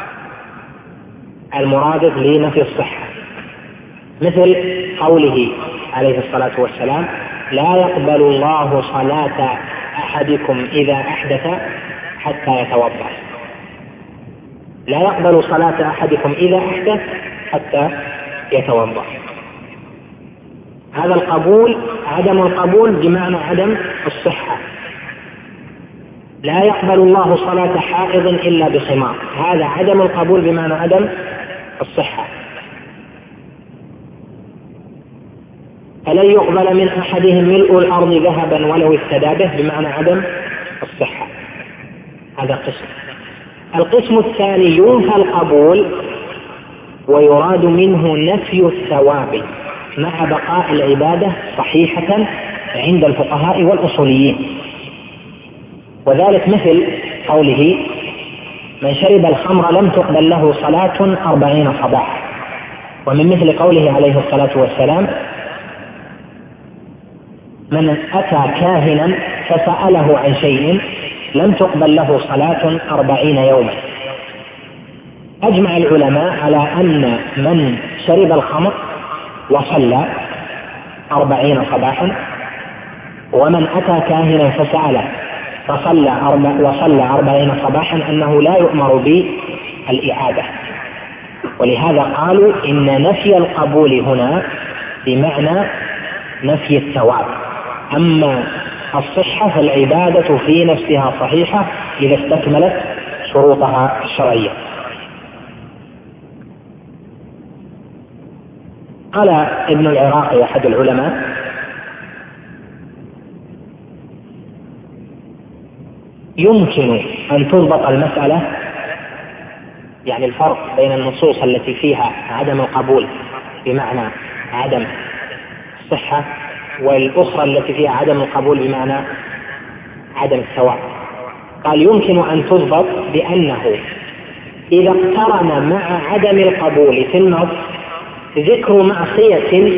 Speaker 2: المرادف لنفي الصحة، مثل قوله عليه الصلاة والسلام: لا يقبل الله صلاة أحدكم إذا أحدث حتى يتوضأ. لا يقبل صلاة أحدكم إذا أحدث حتى يتوضأ. هذا القبول عدم القبول بمعنى عدم الصحة. لا يقبل الله صلاة حائض إلا بخمار، هذا عدم القبول بمعنى عدم الصحة. فلن يقبل من أحدهم ملء الأرض ذهبا ولو افتدى به بمعنى عدم الصحة. هذا قسم. القسم الثاني ينفى القبول ويراد منه نفي الثواب مع بقاء العبادة صحيحة عند الفقهاء والأصوليين، وذلك مثل قوله: من شرب الخمر لم تقبل له صلاة أربعين صباحا. ومن مثل قوله عليه الصلاة والسلام: من أتى كاهنا فسأله عن شيء لم تقبل له صلاة أربعين يوما. أجمع العلماء على أن من شرب الخمر وصلى أربعين صباحا، ومن أتى كاهنا فسأله فصلى أربع وصلى أربعين صباحا أنه لا يؤمر بالإعادة. ولهذا قالوا إن نفي القبول هنا بمعنى نفي الثواب، أما الصحة فالعبادة في نفسها صحيحة إذا استكملت شروطها الشرعية. قال ابن العراقي أحد العلماء: يمكن أن تضبط المسألة، يعني الفرق بين النصوص التي فيها عدم القبول بمعنى عدم الصحة والأخرى التي فيها عدم القبول بمعنى عدم الثواب. قال: يمكن أن تضبط بأنه إذا اقترن مع عدم القبول في النص ذكر معصية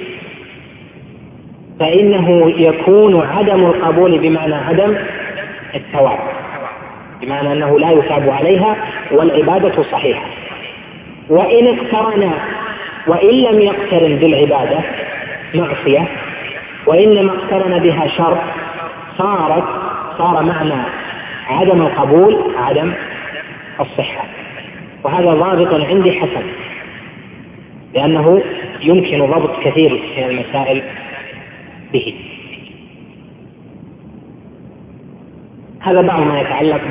Speaker 2: فإنه يكون عدم القبول بمعنى عدم الثواب، بمعنى أنه لا يثاب عليها والعبادة صحيحة. وإن اقترن وإن لم يقترن بالعبادة معصية وإنما اقترن بها شر صارت صار معنى عدم القبول عدم الصحة. وهذا ضابط عندي حسن، لأنه يمكن ضبط كثير من المسائل به. هذا بعض ما يتعلق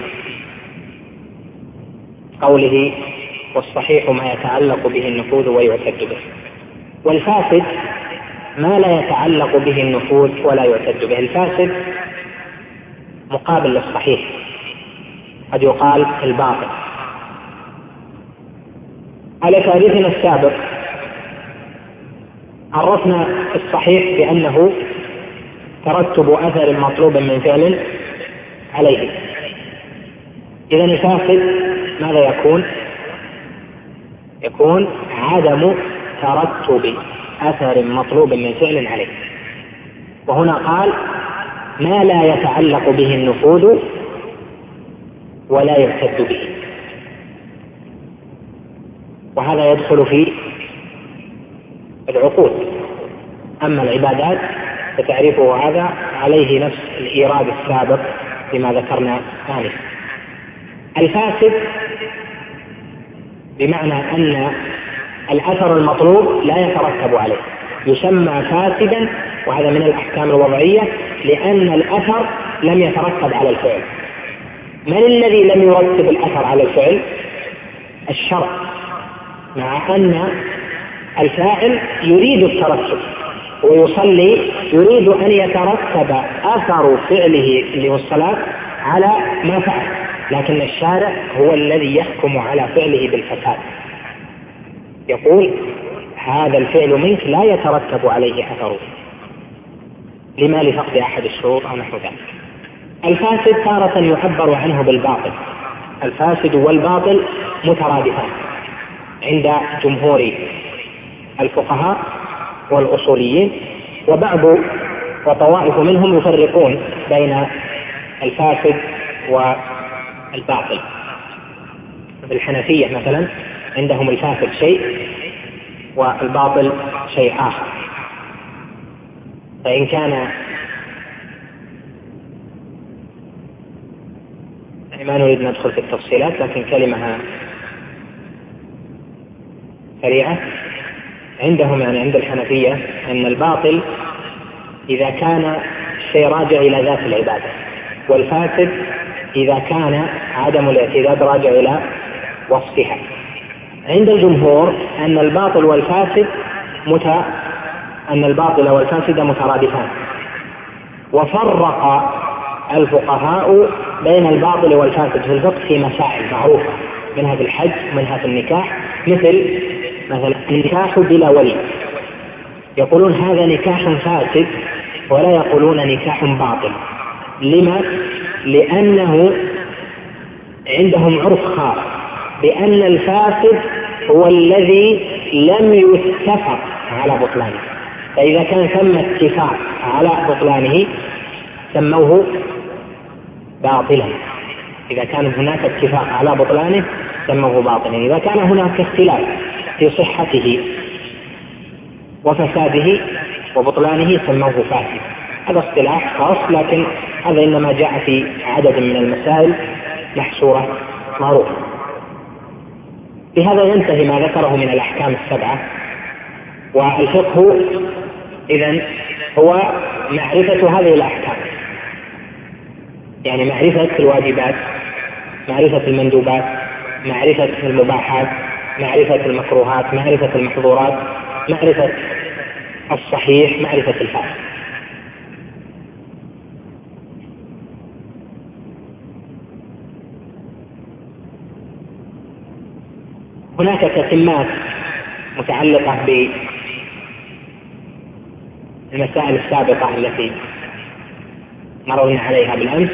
Speaker 2: بقوله والصحيح ما يتعلق به النفوذ ويعتد به، والفاسد ما لا يتعلق به النفوذ ولا يعتد به. الفاسد مقابل للصحيح، قد يقال الباطل. على حديثنا السابق عرفنا الصحيح بأنه ترتب أثر مطلوب من فعل عليه. إذن الفاسد ماذا يكون؟ يكون عدم ترتب أثر مطلوب من فعل عليه. وهنا قال: ما لا يتعلق به النفوذ ولا يعتد به. وهذا يدخل في العقود. أما العبادات فتعريفه هذا عليه نفس الإيراد السابق لما ذكرنا آنفا. الفاسد بمعنى أن الأثر المطلوب لا يترتب عليه، يسمى فاسدا، وهذا من الأحكام الوضعية، لأن الأثر لم يترتب على الفعل. من الذي لم يرتب الأثر على الفعل؟ الشرع، مع أن الفاعل يريد الترتب ويصلي يريد أن يترتب أثر فعله اللي هو الصلاة على ما فعل، لكن الشارع هو الذي يحكم على فعله بالفساد، يقول هذا الفعل منك لا يترتب عليه أثره لما لفقد أحد الشروط أو نحو ذلك. الفاسد تارة يعبر عنه بالباطل. الفاسد والباطل مترادفان عند جمهور الفقهاء والأصوليين، وبعض وطوائف منهم يفرقون بين الفاسد والباطل. الحنفية مثلا عندهم الفاسد شيء والباطل شيء آخر. فإن كان ما نريد ندخل في التفصيلات، لكن كلمة سريعة: عندهم يعني عند الحنفية أن الباطل إذا كان الشيء راجع إلى ذات العبادة، والفاسد إذا كان عدم الاعتداد راجع إلى وصفها. عند الجمهور أن الباطل والفاسد مت... أن الباطل والفاسد مترادفان، وفرق الفقهاء بين الباطل والفاسد في الفقه في مسائل معروفة، منها في الحج ومنها في النكاح، مثل مثلا النكاح بلا ولي، يقولون هذا نكاح فاسد ولا يقولون نكاح باطل. لما؟ لأنه عندهم عرف خاص بأن الفاسد هو الذي لم يتفق على بطلانه، فإذا كان ثم اتفاق على بطلانه سموه باطلا. إذا كان هناك اتفاق على بطلانه سموه باطلا. إذا كان هناك اختلاف في صحته وفساده وبطلانه سموه فاسد. هذا اصطلاح خاص، لكن هذا إنما جاء في عدد من المسائل محصورة معروفة. بهذا ينتهي ما ذكره من الأحكام السبعة. والفقه إذن هو معرفة هذه الأحكام، يعني معرفة الواجبات، معرفة المندوبات، معرفة المباحات، معرفة المكروهات، معرفة المحظورات، معرفة الصحيح، معرفة الفاسد. هناك تتمات متعلقة بالمسائل السابقة التي مررنا عليها بالأمس،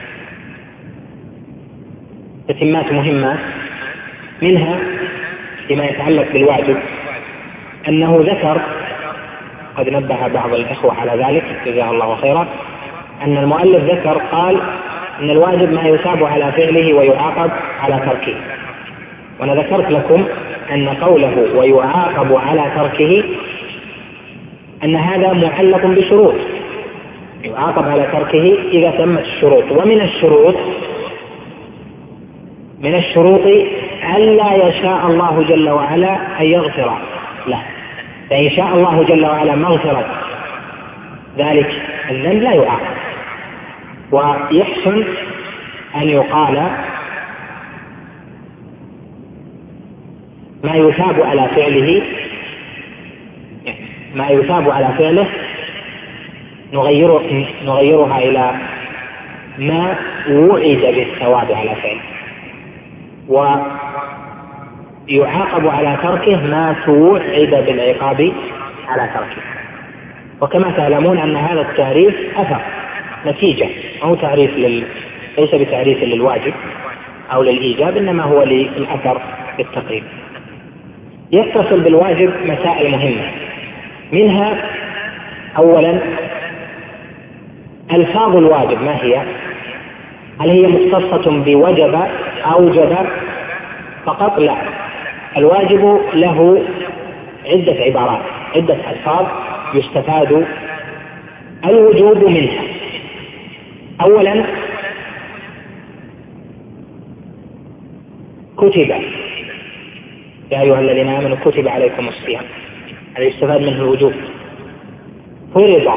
Speaker 2: تتمات مهمة، منها فيما يتعلق بالواجب أنه ذكر، قد نبه بعض الإخوة على ذلك جزاه الله خيرا، أن المؤلف ذكر قال أن الواجب ما يثاب على فعله ويعاقب على تركه. وأنا ذكرت لكم أن قوله ويعاقب على تركه أن هذا معلق بشروط، يعاقب على تركه إذا تمت الشروط. ومن الشروط من الشروط ألا يشاء الله جل وعلا أن يغفر له، فإن شاء الله جل وعلا مغفرة ذلك الذنب لا يعاقب. ويحسن أن يقال ما يثاب على فعله، ما يثاب على فعله نغيره نغيرها إلى ما وعد بالثواب على فعله، ويعاقب على تركه ما توعد بالعقاب على تركه. وكما تعلمون أن هذا التعريف أثر نتيجة، أو تعريف لل... ليس بتعريف للواجب أو للإيجاب، إنما هو للأثر بالتقريب. يتصل بالواجب مسائل مهمة، منها أولا ألفاظ الواجب ما هي؟ هل هي مختصة بوجب أوجب فقط؟ لا، الواجب له عدة عبارات، عدة ألفاظ يستفاد الوجوب منها. أولا كتب يا أيها الذين آمنوا كتب عليكم الصيام، هذا يستفاد منه الوجوب. فرض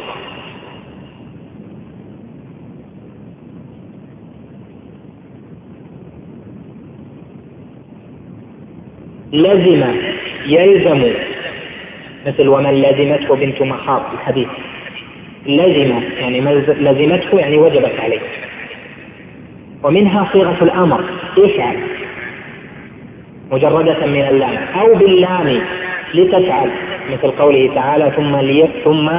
Speaker 2: لزم يلزم، مثل ومن لزمته بنت مخاض الحديث، لزم يعني لزمته يعني وجبت عليه. ومنها صيغة الأمر افعل مجردة من اللام أو باللام لتفعل، مثل قوله تعالى ثم لي ثم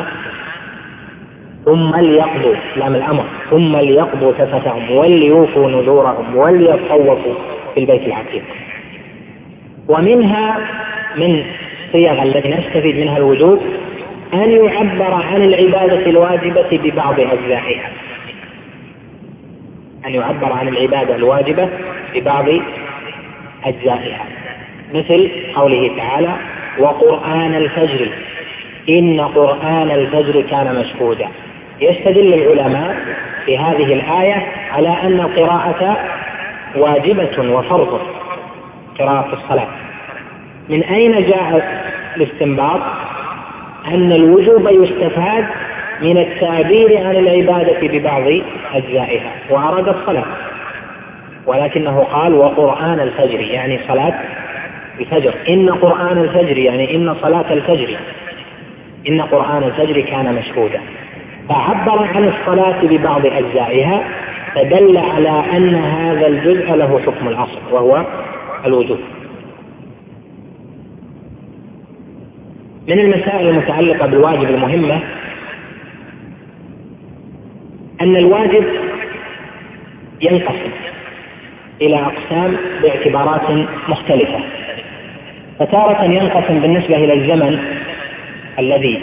Speaker 2: ثم ليقضوا لام الأمر ثم ليقضوا تفتهم وليوفوا نذورهم وليطوفوا في البيت العتيق. ومنها من صيغ التي نستفيد منها الوجوب أن يعبر عن العبادة الواجبة ببعض أجزائها، أن يعبر عن العبادة الواجبة ببعض أجزائها، مثل قوله تعالى وقرآن الفجر إن قرآن الفجر كان مشهودا. يستدل العلماء في هذه الآية على أن القراءة واجبة وفرض، قراءة الصلاة. من أين جاء الاستنباط أن الوجوب يستفاد من التعبير عن العبادة ببعض أجزائها، وأراد الصلاة، ولكنه قال وقرآن الفجر يعني صلاة الفجر، إن قرآن الفجر يعني إن صلاة الفجر، إن قرآن الفجر كان مشهودا، فعبر عن الصلاة ببعض أجزائها، فدل على أن هذا الجزء له حكم الأصل وهو الوجوب. من المسائل المتعلقة بالواجب المهمة أن الواجب ينقسم إلى أقسام باعتبارات مختلفة، فتارة ينقسم بالنسبة إلى الزمن الذي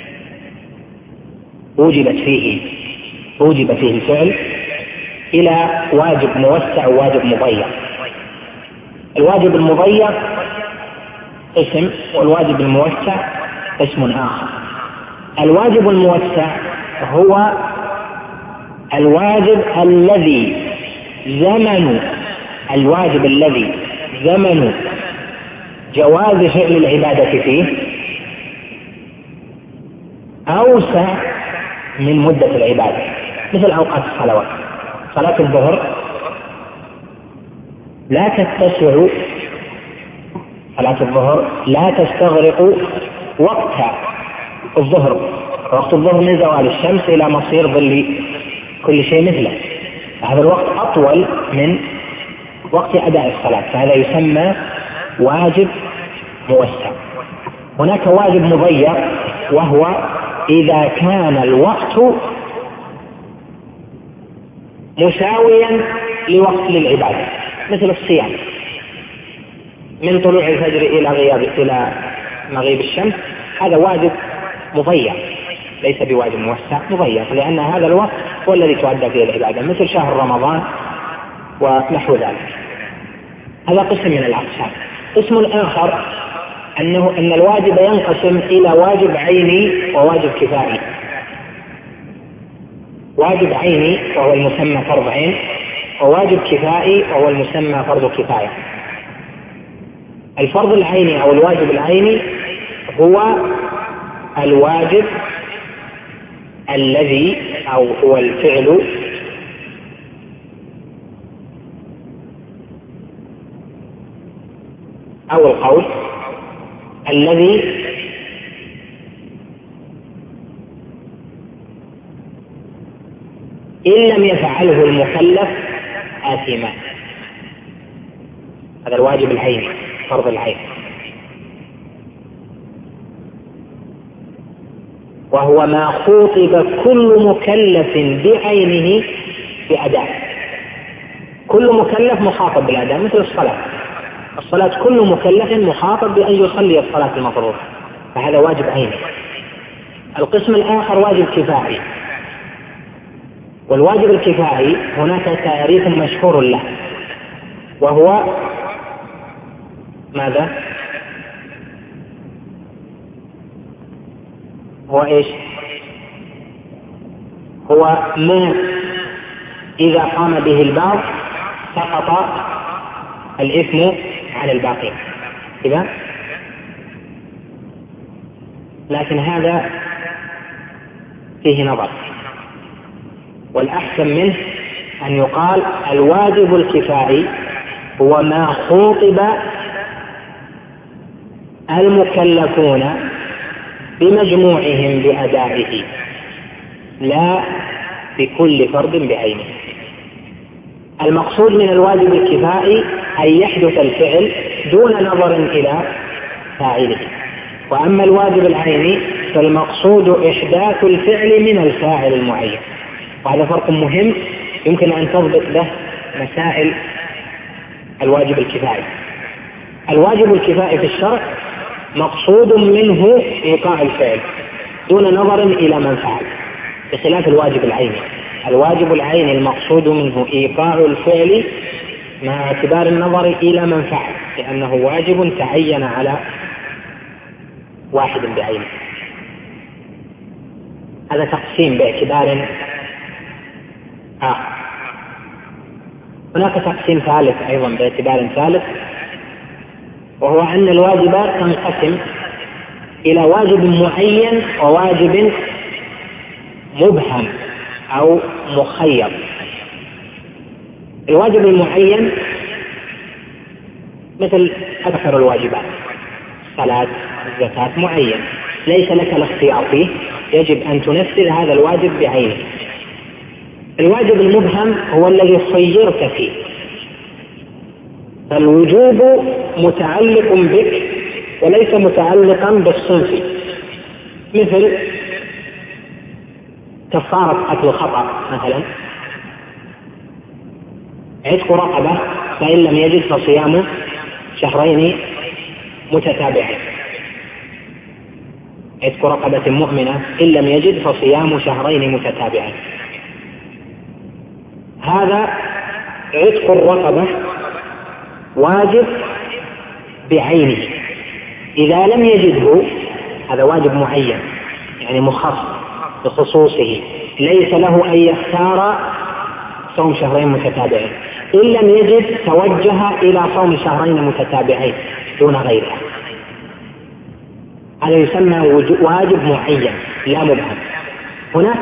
Speaker 2: وجبت فيه وجب فيه الفعل إلى واجب موسع وواجب مضيق. الواجب المضيق اسم، والواجب الموسع اسم آخر. الواجب الموسع هو الواجب الذي زمن الواجب الذي زمن جواز فعل العبادة فيه أوسع من مدة العبادة، مثل أوقات الصلوات. صلاة الظهر لا تتسع صلاة الظهر لا تستغرق وقت الظهر، وقت الظهر من زوال الشمس إلى مصير ظل كل شيء مثله، هذا الوقت أطول من وقت أداء الصلاة، فهذا يسمى واجب موسع. هناك واجب مضيق وهو إذا كان الوقت مساويا لوقت للعبادة، مثل الصيام من طلوع الفجر إلى غياب إلى مغيب الشمس، هذا واجب مضيق ليس بواجب موسع، مضيق، لأن هذا الوقت هو الذي تؤدى فيه العبادة، مثل شهر رمضان ونحو ذلك. هذا قسم من الأقسام. قسم آخر أنه أن الواجب ينقسم إلى واجب عيني وواجب كفائي. واجب عيني وهو المسمى فرض عين، وواجب كفائي وهو المسمى فرض كفاية. الفرض العيني أو الواجب العيني هو الواجب الذي أو هو الفعل أو القول الذي إن لم يفعله المكلف آثما. هذا الواجب العيني، فرض العين، وهو ما خوطب كل مكلف بعينه بأداء. كل مكلف مخاطب بالأداء، مثل الصلاة. الصلاة كل مكلف مخاطب بأن يصلي الصلاة المفروضة، فهذا واجب عيني. القسم الآخر واجب كفائي، والواجب الكفائي هناك تعريف مشهور له، وهو ماذا؟ هو إيش؟ هو ما إذا قام به البعض سقط الإثم على الباقين، إذا لكن هذا فيه نظر، والأحسن منه أن يقال الواجب الكفائي هو ما خوطب المكلفون بمجموعهم بأدائه، لا بكل فرد بعينه. المقصود من الواجب الكفائي أن يحدث الفعل دون نظر إلى فاعله، وأما الواجب العيني فالمقصود إحداث الفعل من الفاعل المعين، وهذا فرق مهم يمكن أن تضبط به مسائل الواجب الكفائي. الواجب الكفائي في الشرع مقصود منه إيقاع الفعل دون نظر إلى من فعل، بخلاف الواجب العيني. الواجب العيني المقصود منه إيقاع الفعل مع اعتبار النظر إلى من فعل، لأنه واجب تعين على واحد بعينه. هذا تقسيم باعتبار آه. هناك تقسيم ثالث أيضا باعتبار ثالث، وهو أن الواجبات تنقسم إلى واجب معين وواجب مبهم أو مخير. الواجب المعين مثل أكثر الواجبات، الصلاة، الزكاة، معين ليس لك الاختيار فيه، يجب أن تنفذ هذا الواجب بعينه. الواجب المبهم هو الذي خيرت فيه، فالوجوب متعلق بك وليس متعلقا بالصنف، مثل كفارة قتل الخطأ مثلا، عتق رقبة فإن لم يجد فصيام شهرين متتابعين، عتق رقبة مؤمنة إن لم يجد فصيام شهرين متتابعين. هذا عتق الرقبة واجب بعينه، إذا لم يجده هذا واجب معين يعني مخصص بخصوصه، ليس له أن يختار صوم شهرين متتابعين، إن لم يجد توجه إلى صوم شهرين متتابعين دون غيره. هذا يسمى واجب معين لا مبهم. هناك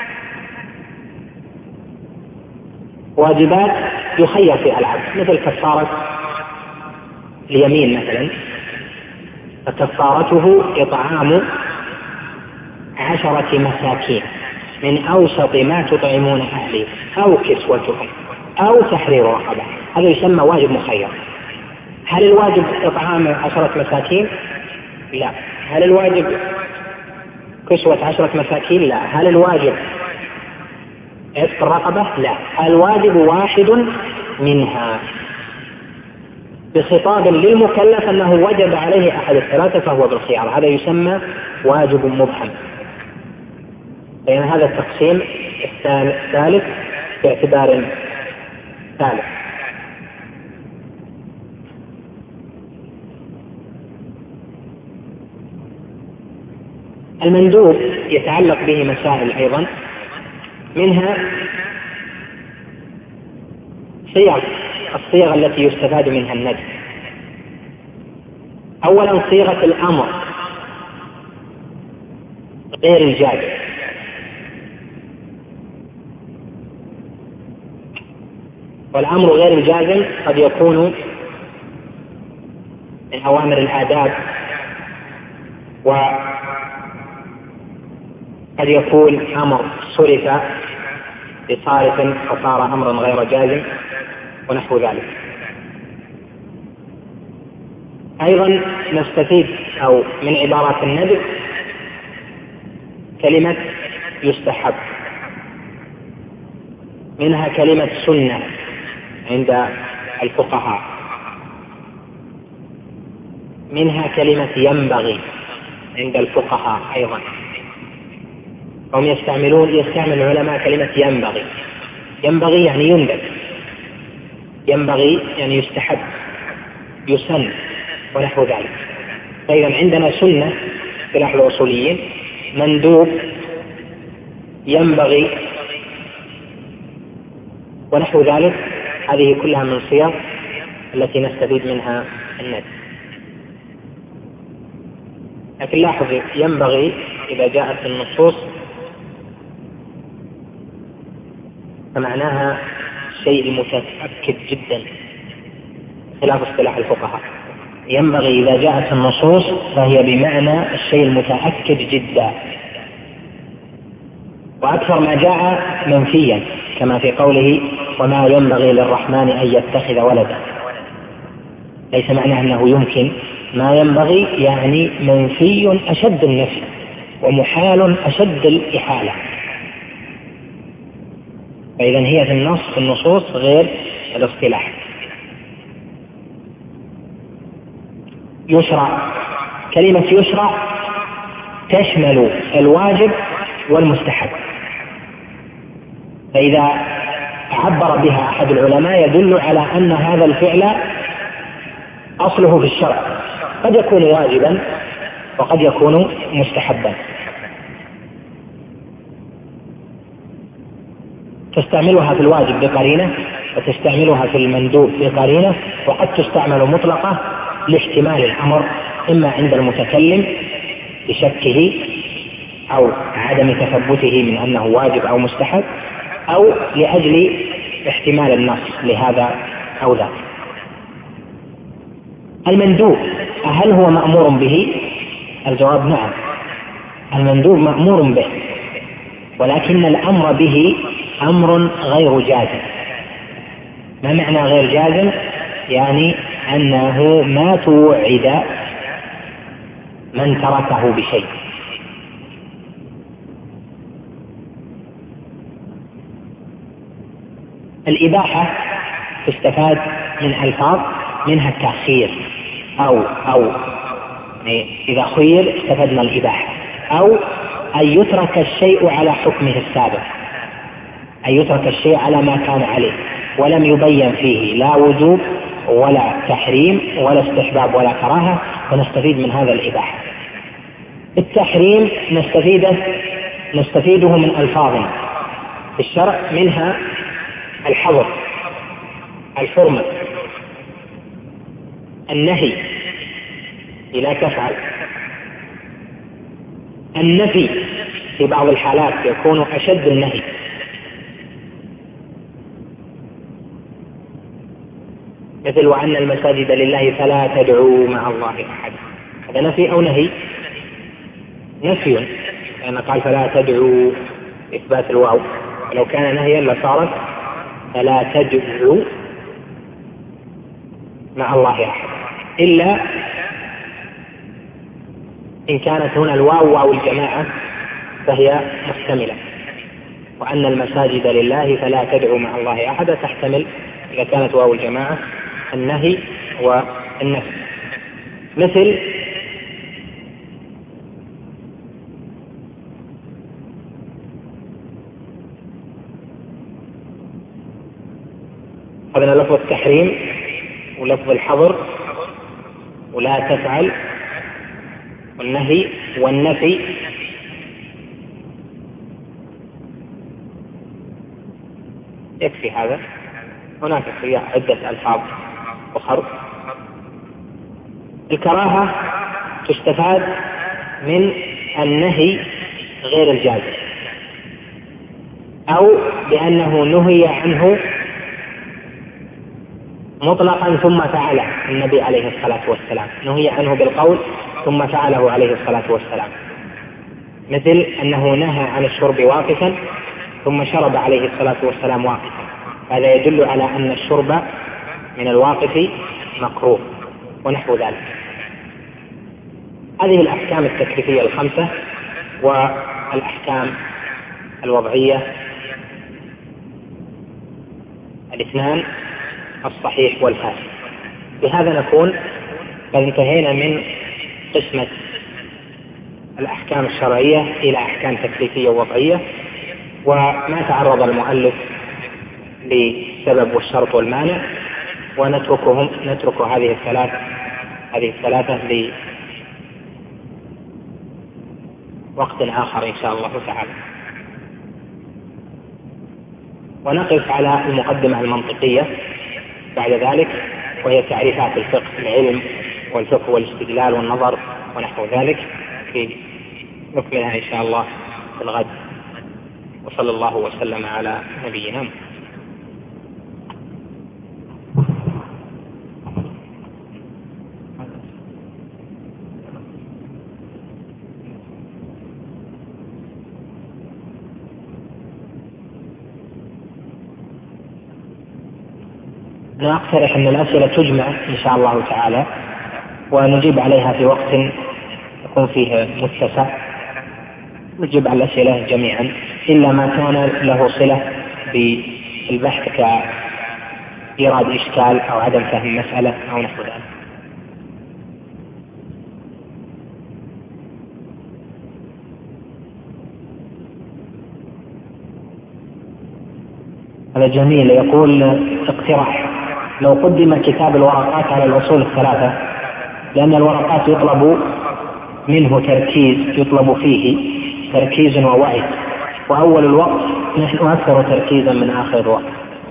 Speaker 2: واجبات يخير فيها العبد مثل كفارة اليمين مثلا، فكفارته إطعام عشرة مساكين من أوسط ما تطعمون أهلي أو كسوتهم أو تحرير رقبة، هذا يسمى واجب مخير. هل الواجب إطعام عشرة مساكين؟ لا. هل الواجب كسوة عشرة مساكين؟ لا. هل الواجب عتق الرقبة؟ لا. الواجب واحد منها بخطاب للمكلف أنه وجب عليه أحد الثلاثة فهو بالخيار، هذا يسمى واجب مبهم. لأن هذا التقسيم الثالث باعتبار ثالث. المندوب يتعلق به مسائل أيضا، منها صيغ الصيغ التي يستفاد منها الندب. أولا صيغة الأمر غير الجازم، والأمر غير الجازم قد يكون من أوامر الآداب، وقد يكون أمر صرف بصارف فصار أمرا غير جازم ونحو ذلك. أيضا نستفيد أو من عبارات الندب كلمة يستحب، منها كلمة سنة عند الفقهاء، منها كلمة ينبغي عند الفقهاء أيضا، هم يستعملون يستعمل العلماء كلمة ينبغي. ينبغي يعني يندب، ينبغي يعني يستحب، يسن ونحو ذلك. فإذا عندنا سنة اصطلاح الأصوليين، مندوب، ينبغي ونحو ذلك، هذه كلها من صيغ التي نستفيد منها الندب. لكن لاحظ ينبغي إذا جاءت النصوص فمعناها شيء متأكد جدا خلاف اصطلاح الفقهاء. ينبغي إذا جاءت النصوص فهي بمعنى الشيء المتأكد جدا، وأكثر ما جاء منفيا كما في قوله وما ينبغي للرحمن أن يتخذ ولدا، ليس معناه أنه يمكن، ما ينبغي يعني منفي أشد النفي ومحال أشد الإحالة. فإذا هي في النص في النصوص غير الاصطلاح. يشرع، كلمة يشرع تشمل الواجب والمستحب، فإذا عبر بها أحد العلماء يدل على أن هذا الفعل أصله في الشرع، قد يكون واجبا وقد يكون مستحبا. تستعملها في الواجب بقرينة، وتستعملها في المندوب بقرينة، وقد تستعمل مطلقة لاحتمال الأمر إما عند المتكلم لشكه أو عدم تثبته من أنه واجب أو مستحب، أو لأجل احتمال النص لهذا أو ذاك. المندوب هل هو مأمور به؟ الجواب نعم، المندوب مأمور به، ولكن الأمر به أمر غير جازم. ما معنى غير جازم؟ يعني أنه ما توعد من تركه بشيء. الإباحة تستفاد من ألفاظ منها التأخير، أو أو إذا خير استفدنا الإباحة، أو أن يترك الشيء على حكمه السابق، أن يترك الشيء على ما كان عليه ولم يبين فيه لا وجوب ولا تحريم ولا استحباب ولا كراهة، ونستفيد من هذا الإباحة. التحريم نستفيده نستفيده من ألفاظ في الشرع، منها الحظر، الحرمة، النهي لا تفعل، النفي في بعض الحالات يكون أشد النهي، مثل وأن المساجد لله فلا تدعوا مع الله أحد، هذا نفي أو نهي؟ نفي، لأن قال فلا تدعوا إثبات الواو، ولو كان نهيا لصارت فلا تدعوا مع الله أحد، إلا إن كانت هنا الواو واو الجماعة فهي محتملة، وأن المساجد لله فلا تدعوا مع الله أحد تحتمل إذا كانت واو الجماعة النهي والنفي. مثل هذا لفظ التحريم ولفظ الحظر ولا تفعل والنهي والنفي، يكفي هذا. هناك عدة ألفاظ أخرى. الكراهة تستفاد من النهي غير الجازم، أو بأنه نهي عنه مطلقا ثم فعله النبي عليه الصلاة والسلام، نهي عنه بالقول ثم فعله عليه الصلاة والسلام، مثل أنه نهى عن الشرب واقفا ثم شرب عليه الصلاة والسلام واقفا، هذا يدل على أن الشرب من الواقف مكروه ونحو ذلك. هذه الأحكام التكليفية الخمسة والأحكام الوضعية الاثنان الصحيح والفاسد. بهذا نكون قد انتهينا من قسمة الأحكام الشرعية إلى أحكام تكليفية ووضعية، وما تعرض المؤلف لسبب والشرط والمانع، ونتركهم نترك هذه الثلاث هذه الثلاثة لوقت آخر إن شاء الله تعالى. ونقف على المقدمة المنطقية بعد ذلك، وهي تعريفات الفقه، العلم والفقه والاستدلال والنظر ونحو ذلك، في نكملها إن شاء الله في الغد. وصلى الله وسلم على نبينا محمد. أنا أقترح أن الأسئلة تجمع إن شاء الله تعالى، ونجيب عليها في وقت يكون فيه متسع، نجيب على الأسئلة جميعا إلا ما كان له صلة بالبحث كإيراد إشكال أو عدم فهم مسألة أو نحو ذلك. هذا جميل. يقول اقتراح: لو قدم كتاب الورقات على الأصول الثلاثة، لأن الورقات يطلب منه تركيز، يطلب فيه تركيز ووعي، وأول الوقت نحن أكثر تركيزا من آخر الوقت.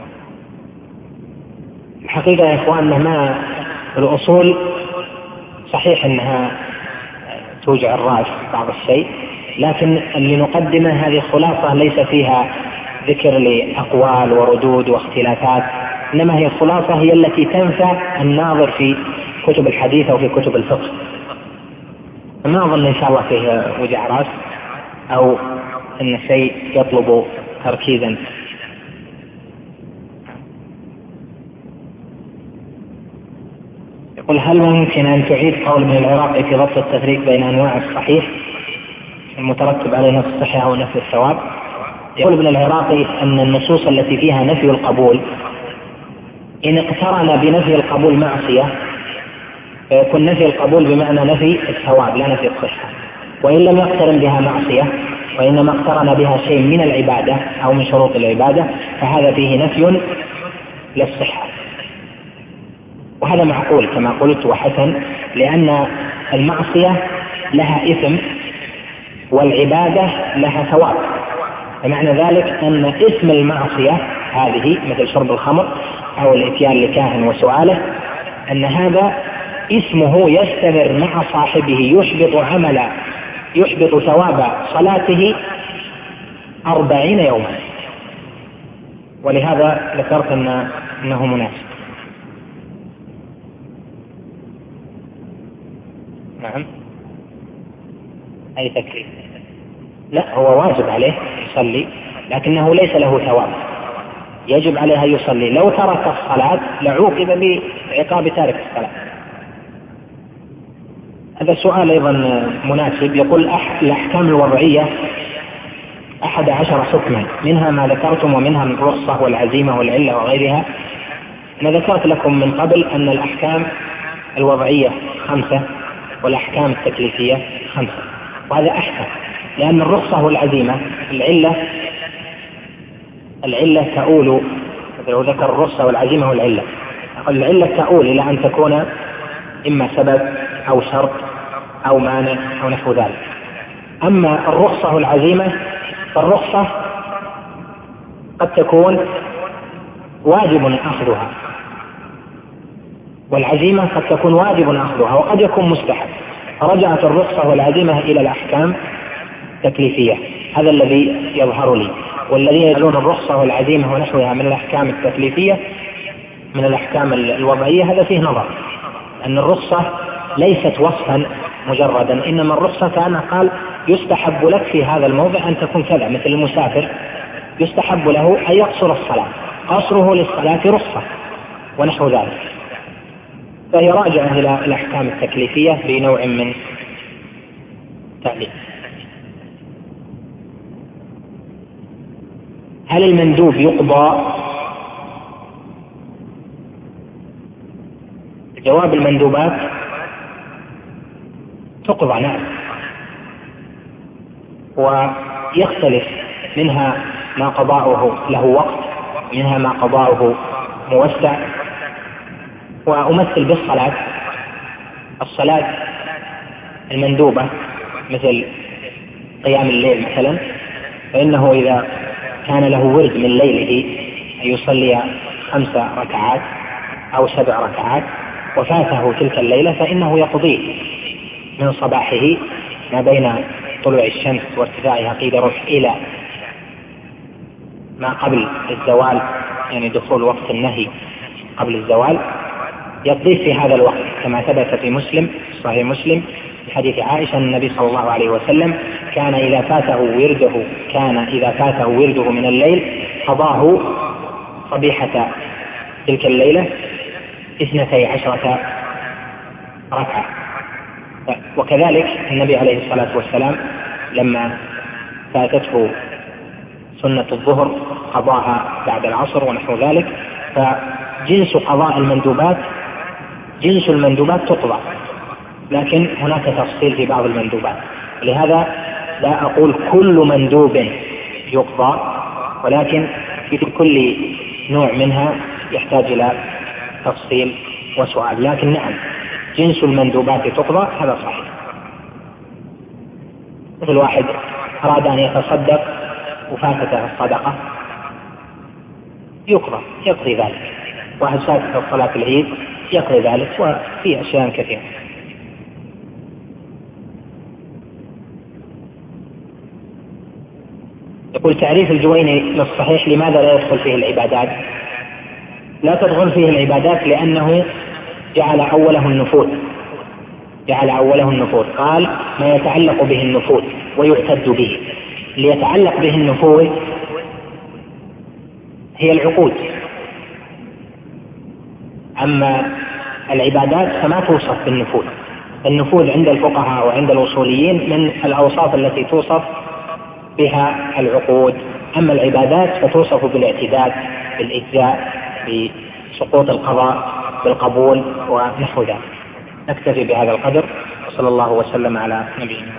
Speaker 2: الحقيقة يا إخواننا ما الأصول صحيح أنها توجع الرأس بعض الشيء، لكن اللي نقدمه هذه خلاصة ليس فيها ذكر لأقوال وردود واختلافات، إنما هي خلاصة هي التي تنفع الناظر في كتب الحديث أو في كتب الفقه. ما أظن إن شاء الله فيه وجع رأس أو أن شيء يطلب تركيزا. يقول هل ممكن أن تعيد قول ابن العراقي في ضبط التفريق بين أنواع الصحيح المترتب عليه نفي الصحة أو نفي الثواب؟ يقول ابن العراقي أن النصوص التي فيها نفي القبول إن اقترن بنفي القبول معصية فيكون نفي القبول بمعنى نفي الثواب لا نفي الصحة، وإن لم يقترن بها معصية وإنما اقترن بها شيء من العبادة أو من شروط العبادة فهذا فيه نفي للصحة. وهذا معقول كما قلت وحسن، لأن المعصية لها إثم والعبادة لها ثواب، فمعنى ذلك أن إثم المعصية هذه مثل شرب الخمر أو الإتيان لكاهن وسؤاله أن هذا اسمه يستمر مع صاحبه يحبط عمل يحبط ثواب صلاته أربعين يوما، ولهذا ذكرت أن أنه مناسب. نعم أي تكليف؟ لا، هو واجب عليه يصلي لكنه ليس له ثواب، يجب عليه أن يصلي. لو ترك الصلاة لعوقب بعقاب تارك الصلاة. هذا السؤال أيضا مناسب. يقول الأحكام الوضعية أحد عشر حكما منها ما ذكرتم ومنها الرخصة والعزيمة والعلة وغيرها. أنا ذكرت لكم من قبل أن الأحكام الوضعية خمسة والأحكام التكليفية خمسة، وهذا أحسن لأن الرخصة والعزيمة العلة العلة تؤول، لو ذكر الرخصة والعزيمة والعلة العلة تؤول إلى أن تكون إما سبب أو شرط أو مانع أو نحو ذلك. أما الرخصة والعزيمة فالرخصة قد تكون واجب أخذها والعزيمة قد تكون واجب أخذها وقد يكون مستحب، فرجعت الرخصة والعزيمة إلى الأحكام التكليفية. هذا الذي يظهر لي، والذين يجعلون الرخصة والعزيمة ونحوها من الأحكام التكليفية من الأحكام الوضعية هذا فيه نظر، أن الرخصة ليست وصفا مجردا، إنما الرخصة كان قال يستحب لك في هذا الموضع أن تكون كذا، مثل المسافر يستحب له أن يقصر الصلاة، قصره للصلاة رخصة ونحو ذلك، فهي راجعة إلى الأحكام التكليفية بنوع من تعليم. هل المندوب يقضى؟ جواب المندوبات تقضى نعم، ويختلف منها ما قضاؤه له وقت منها ما قضاؤه موسع. وأمثل بالصلاة، الصلاة المندوبة مثل قيام الليل مثلا، فإنه إذا كان له ورد من ليله أن يصلي خمس ركعات أو سبع ركعات وفاته تلك الليلة فإنه يقضيه من صباحه ما بين طلوع الشمس وارتفاعها قيد رمح إلى ما قبل الزوال، يعني دخول وقت النهي قبل الزوال، يقضيه في هذا الوقت كما ثبت في مسلم صحيح مسلم في حديث عائشة النبي صلى الله عليه وسلم كان إذا فاته ورده كان إذا فاته ورده من الليل قضاه صبيحة تلك الليلة اثنتي عشرة ركعة. وكذلك النبي عليه الصلاة والسلام لما فاتته سنة الظهر قضاها بعد العصر ونحو ذلك. فجنس قضاء المندوبات جنس المندوبات تقضى، لكن هناك تفصيل في بعض المندوبات، لهذا لا أقول كل مندوب يقضى، ولكن في كل نوع منها يحتاج إلى تفصيل وسؤال، لكن نعم جنس المندوبات تقضى هذا صحيح. مثل واحد أراد أن يتصدق وفاتته الصدقة يقضى يقضي ذلك، واحد فاتته صلاة العيد يقضي ذلك، وفي أشياء كثيرة. والتعريف الجويني للصحيح لماذا لا يدخل فيه العبادات؟ لا تدخل فيه العبادات لأنه جعل أوله النفوذ جعل أوله النفوذ قال ما يتعلق به النفوذ ويعتد به. ليتعلق به النفوذ هي العقود، أما العبادات فما توصف بالنفوذ. النفوذ عند الفقهاء وعند الأصوليين من الأوصاف التي توصف بها العقود، أما العبادات فتوصف بالاعتداد، بالإجزاء، بسقوط القضاء، بالقبول ونحو ذلك. نكتفي بهذا القدر، وصلى الله وسلم على نبينا.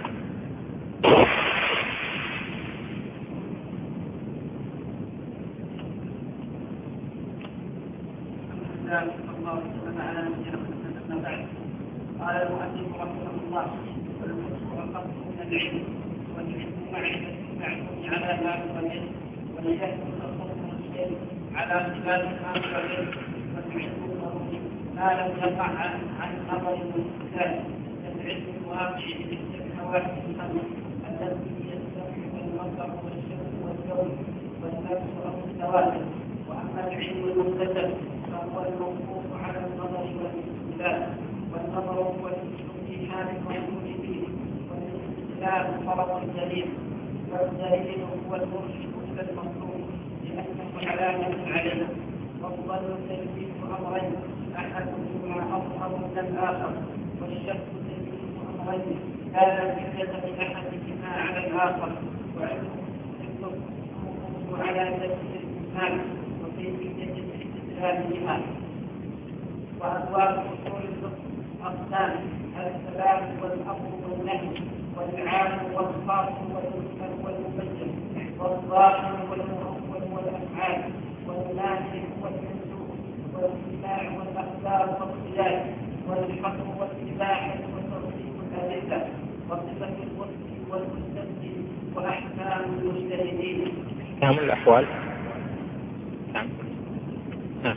Speaker 1: قال المؤلف رحمه الله: والمسك والقصد من العلم، والعلم معرفة المعلوم على ما هو العلم، والجهل تصور الشيء على خلاف ما هو العلم، والعلم ضروري ما لم يقع عن نظر المستدل، كالعلم الواقع مثل حوادث الخلق التي يستوعب المطر والشمس والكون والنفس او التواتر. واما العلم المكتسب فهو الموقوف على النظر والاستدلال، والنظر هو الاستحال الموجود فيه، والاستدلال طلب الدليل، والدليل هو المرشد الى المطلوب لانه علامه عليه. والظن تلبيس امرين احدهما اظهر من الاخر، والشك تلبيس امرين لا نتيجه لاحدهما على الاخر، وعلمه على تفسير الانسان وكيفيه الاستدلال بها. وأبواب أصول الفقه أقسام: الثبات والأمر والنهي، والعام والخاص والمجمل والمبين، والظاهر والمؤول والأفعال، والناسخ والمنسوخ، والاتباع والأخبار والقياس، والحكم والإباحة وترتيب الأدلة، وصفة المفتي والمستفتي، وأحكام المجتهدين.
Speaker 2: أحكام الأحوال. نعم. نعم.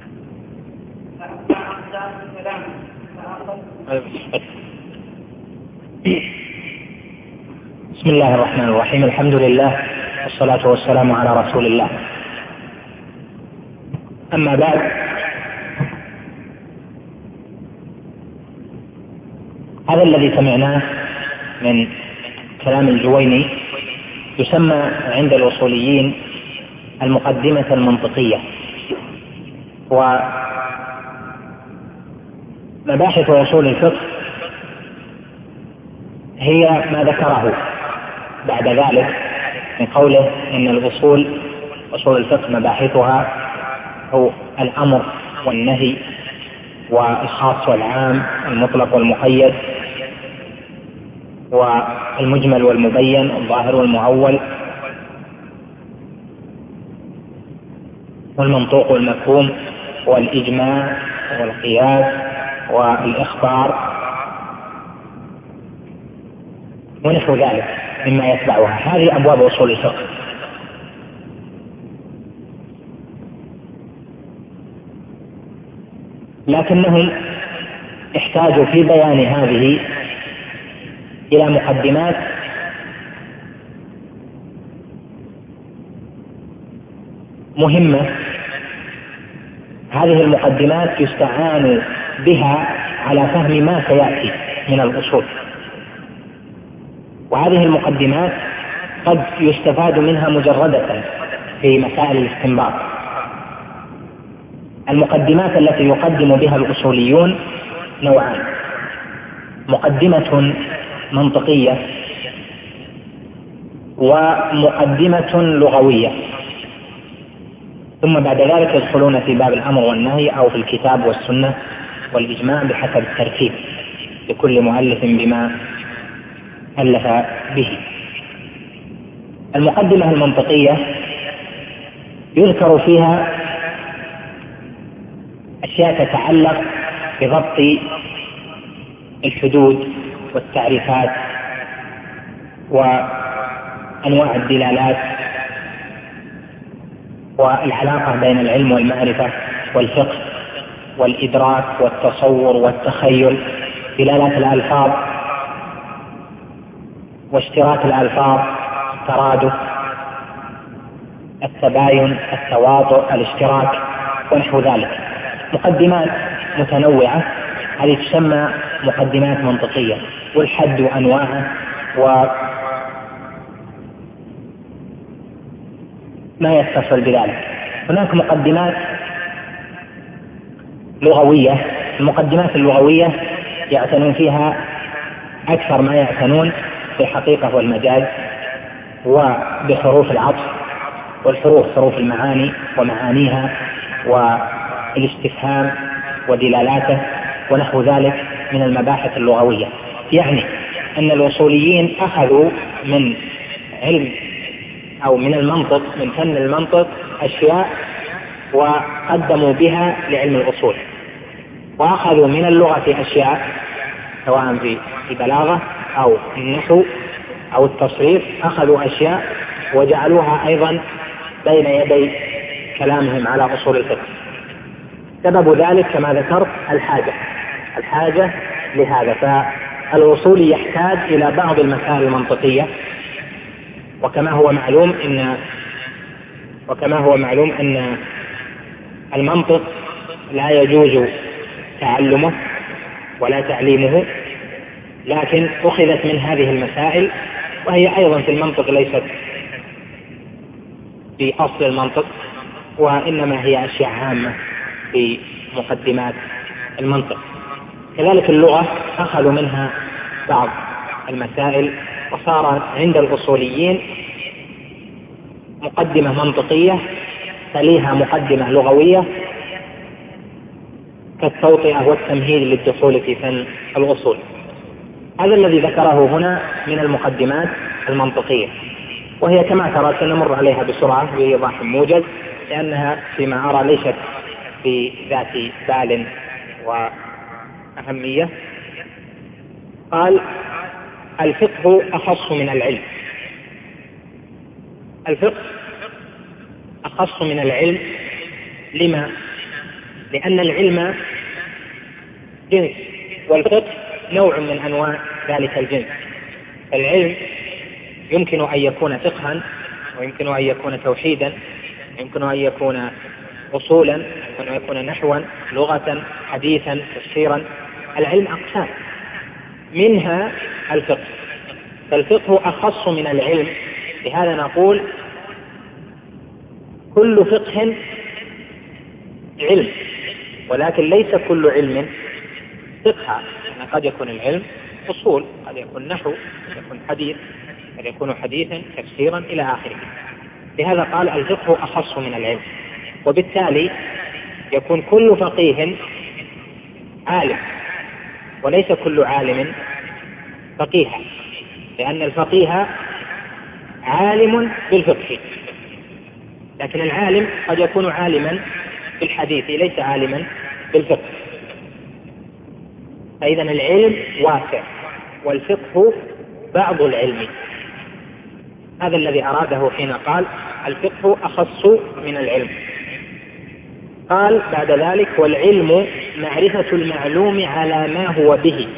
Speaker 2: بسم الله الرحمن الرحيم. الحمد لله والصلاة والسلام على رسول الله. أما بعد، هذا الذي سمعناه من كلام الجويني يسمى عند الأصوليين المقدمة المنطقية. ومباحث أصول الفقه هي ما ذكره بعد ذلك من قوله إن الأصول أصول الفقه مباحثها هو الأمر والنهي والخاص والعام، المطلق والمقيد، والمجمل والمبين، الظاهر والمؤول، والمنطوق والمفهوم، والإجماع والقياس والإخبار ونحو ذلك مما يتبعها. هذه أبواب أصول الفقه. لكنهم احتاجوا في بيان هذه إلى مقدمات مهمة. هذه المقدمات يستعان بها على فهم ما سيأتي من الأصول، وهذه المقدمات قد يستفاد منها مجردة في مسائل الاستنباط. المقدمات التي يقدم بها الأصوليون نوعان: مقدمة منطقية ومقدمة لغوية، ثم بعد ذلك يدخلون في باب الأمر والنهي أو في الكتاب والسنة والإجماع بحسب الترتيب لكل مؤلف بما ألف به. المقدمة المنطقية يذكر فيها أشياء تتعلق بضبط الحدود والتعريفات وأنواع الدلالات والعلاقة بين العلم والمعرفة والفقه والإدراك والتصور والتخيل، دلالات الألفاظ واشتراك الألفاظ، الترادف التباين، التواطؤ، الاشتراك ونحو ذلك. مقدمات متنوعة هذه تسمى مقدمات منطقية، والحد أنواعه وما يتصل بذلك. هناك مقدمات لغوية، المقدمات اللغوية يعتنون فيها أكثر ما يعتنون بالحقيقة والمجاز وبحروف العطف والحروف، حروف المعاني ومعانيها والاستفهام ودلالاته ونحو ذلك من المباحث اللغوية. يعني أن الأصوليين أخذوا من علم أو من المنطق، من فن المنطق أشياء وقدموا بها لعلم الأصول، وأخذوا من اللغة أشياء سواء في البلاغة أو النحو أو التصريف، أخذوا أشياء وجعلوها أيضا بين يدي كلامهم على أصول الفقه. سبب ذلك كما ذكرت الحاجة الحاجة لهذا. فالأصولي يحتاج إلى بعض المسائل المنطقية، وكما هو معلوم إن وكما هو معلوم أن المنطق لا يجوز تعلمه ولا تعليمه، لكن أخذت من هذه المسائل، وهي أيضا في المنطق ليست في أصل المنطق، وإنما هي أشياء عامة في مقدمات المنطق. كذلك اللغة أخذوا منها بعض المسائل، وصار عند الأصوليين مقدمة منطقية تليها مقدمة لغوية كالتوطئة والتمهيد للدخول في فن الأصول. هذا الذي ذكره هنا من المقدمات المنطقية، وهي كما ترى سنمر عليها بسرعة بإيضاح موجز، لأنها فيما أرى ليست في ذات بال وأهمية. قال: الفقه أخص من العلم. الفقه أخص من العلم. لما؟ لأن العلم جنس، والفقه نوع من أنواع ذلك الجنس. العلم يمكن أن يكون فقها، ويمكن أن يكون توحيدا، يمكن أن يكون أصولا، يمكن أن يكون نحوا، لغة، حديثا، تفسيرا. العلم أقسام، منها الفقه. فالفقه أخص من العلم، لهذا نقول كل فقه علم، ولكن ليس كل علم فقه. يعني قد يكون العلم أصول، قد يكون نحو، قد يكون حديث، قد يكون حديثا، تفسيرا، إلى آخره. لهذا قال الفقه أخص من العلم، وبالتالي يكون كل فقيه عالم، وليس كل عالم فقيها، لأن الفقيه عالم بالفقه، لكن العالم قد يكون عالما بالحديث ليس عالما بالفقه. فإذا العلم واسع، والفقه بعض العلم. هذا الذي أراده حين قال الفقه أخص من العلم. قال بعد ذلك: والعلم معرفة المعلوم على ما هو به.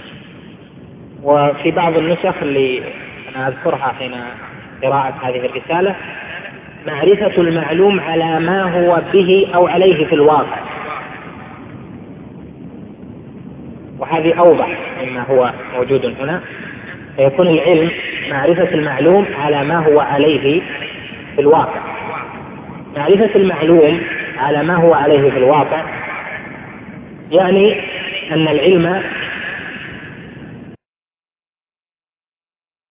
Speaker 2: وفي بعض النسخ اللي أنا أذكرها حين قراءة هذه الرسالة: معرفة المعلوم على ما هو به أو عليه في الواقع. وهذه أوضح مما هو موجود هنا. فيكون العلم معرفة المعلوم على ما هو عليه في الواقع. معرفة المعلوم على ما هو عليه في الواقع يعني أن العلم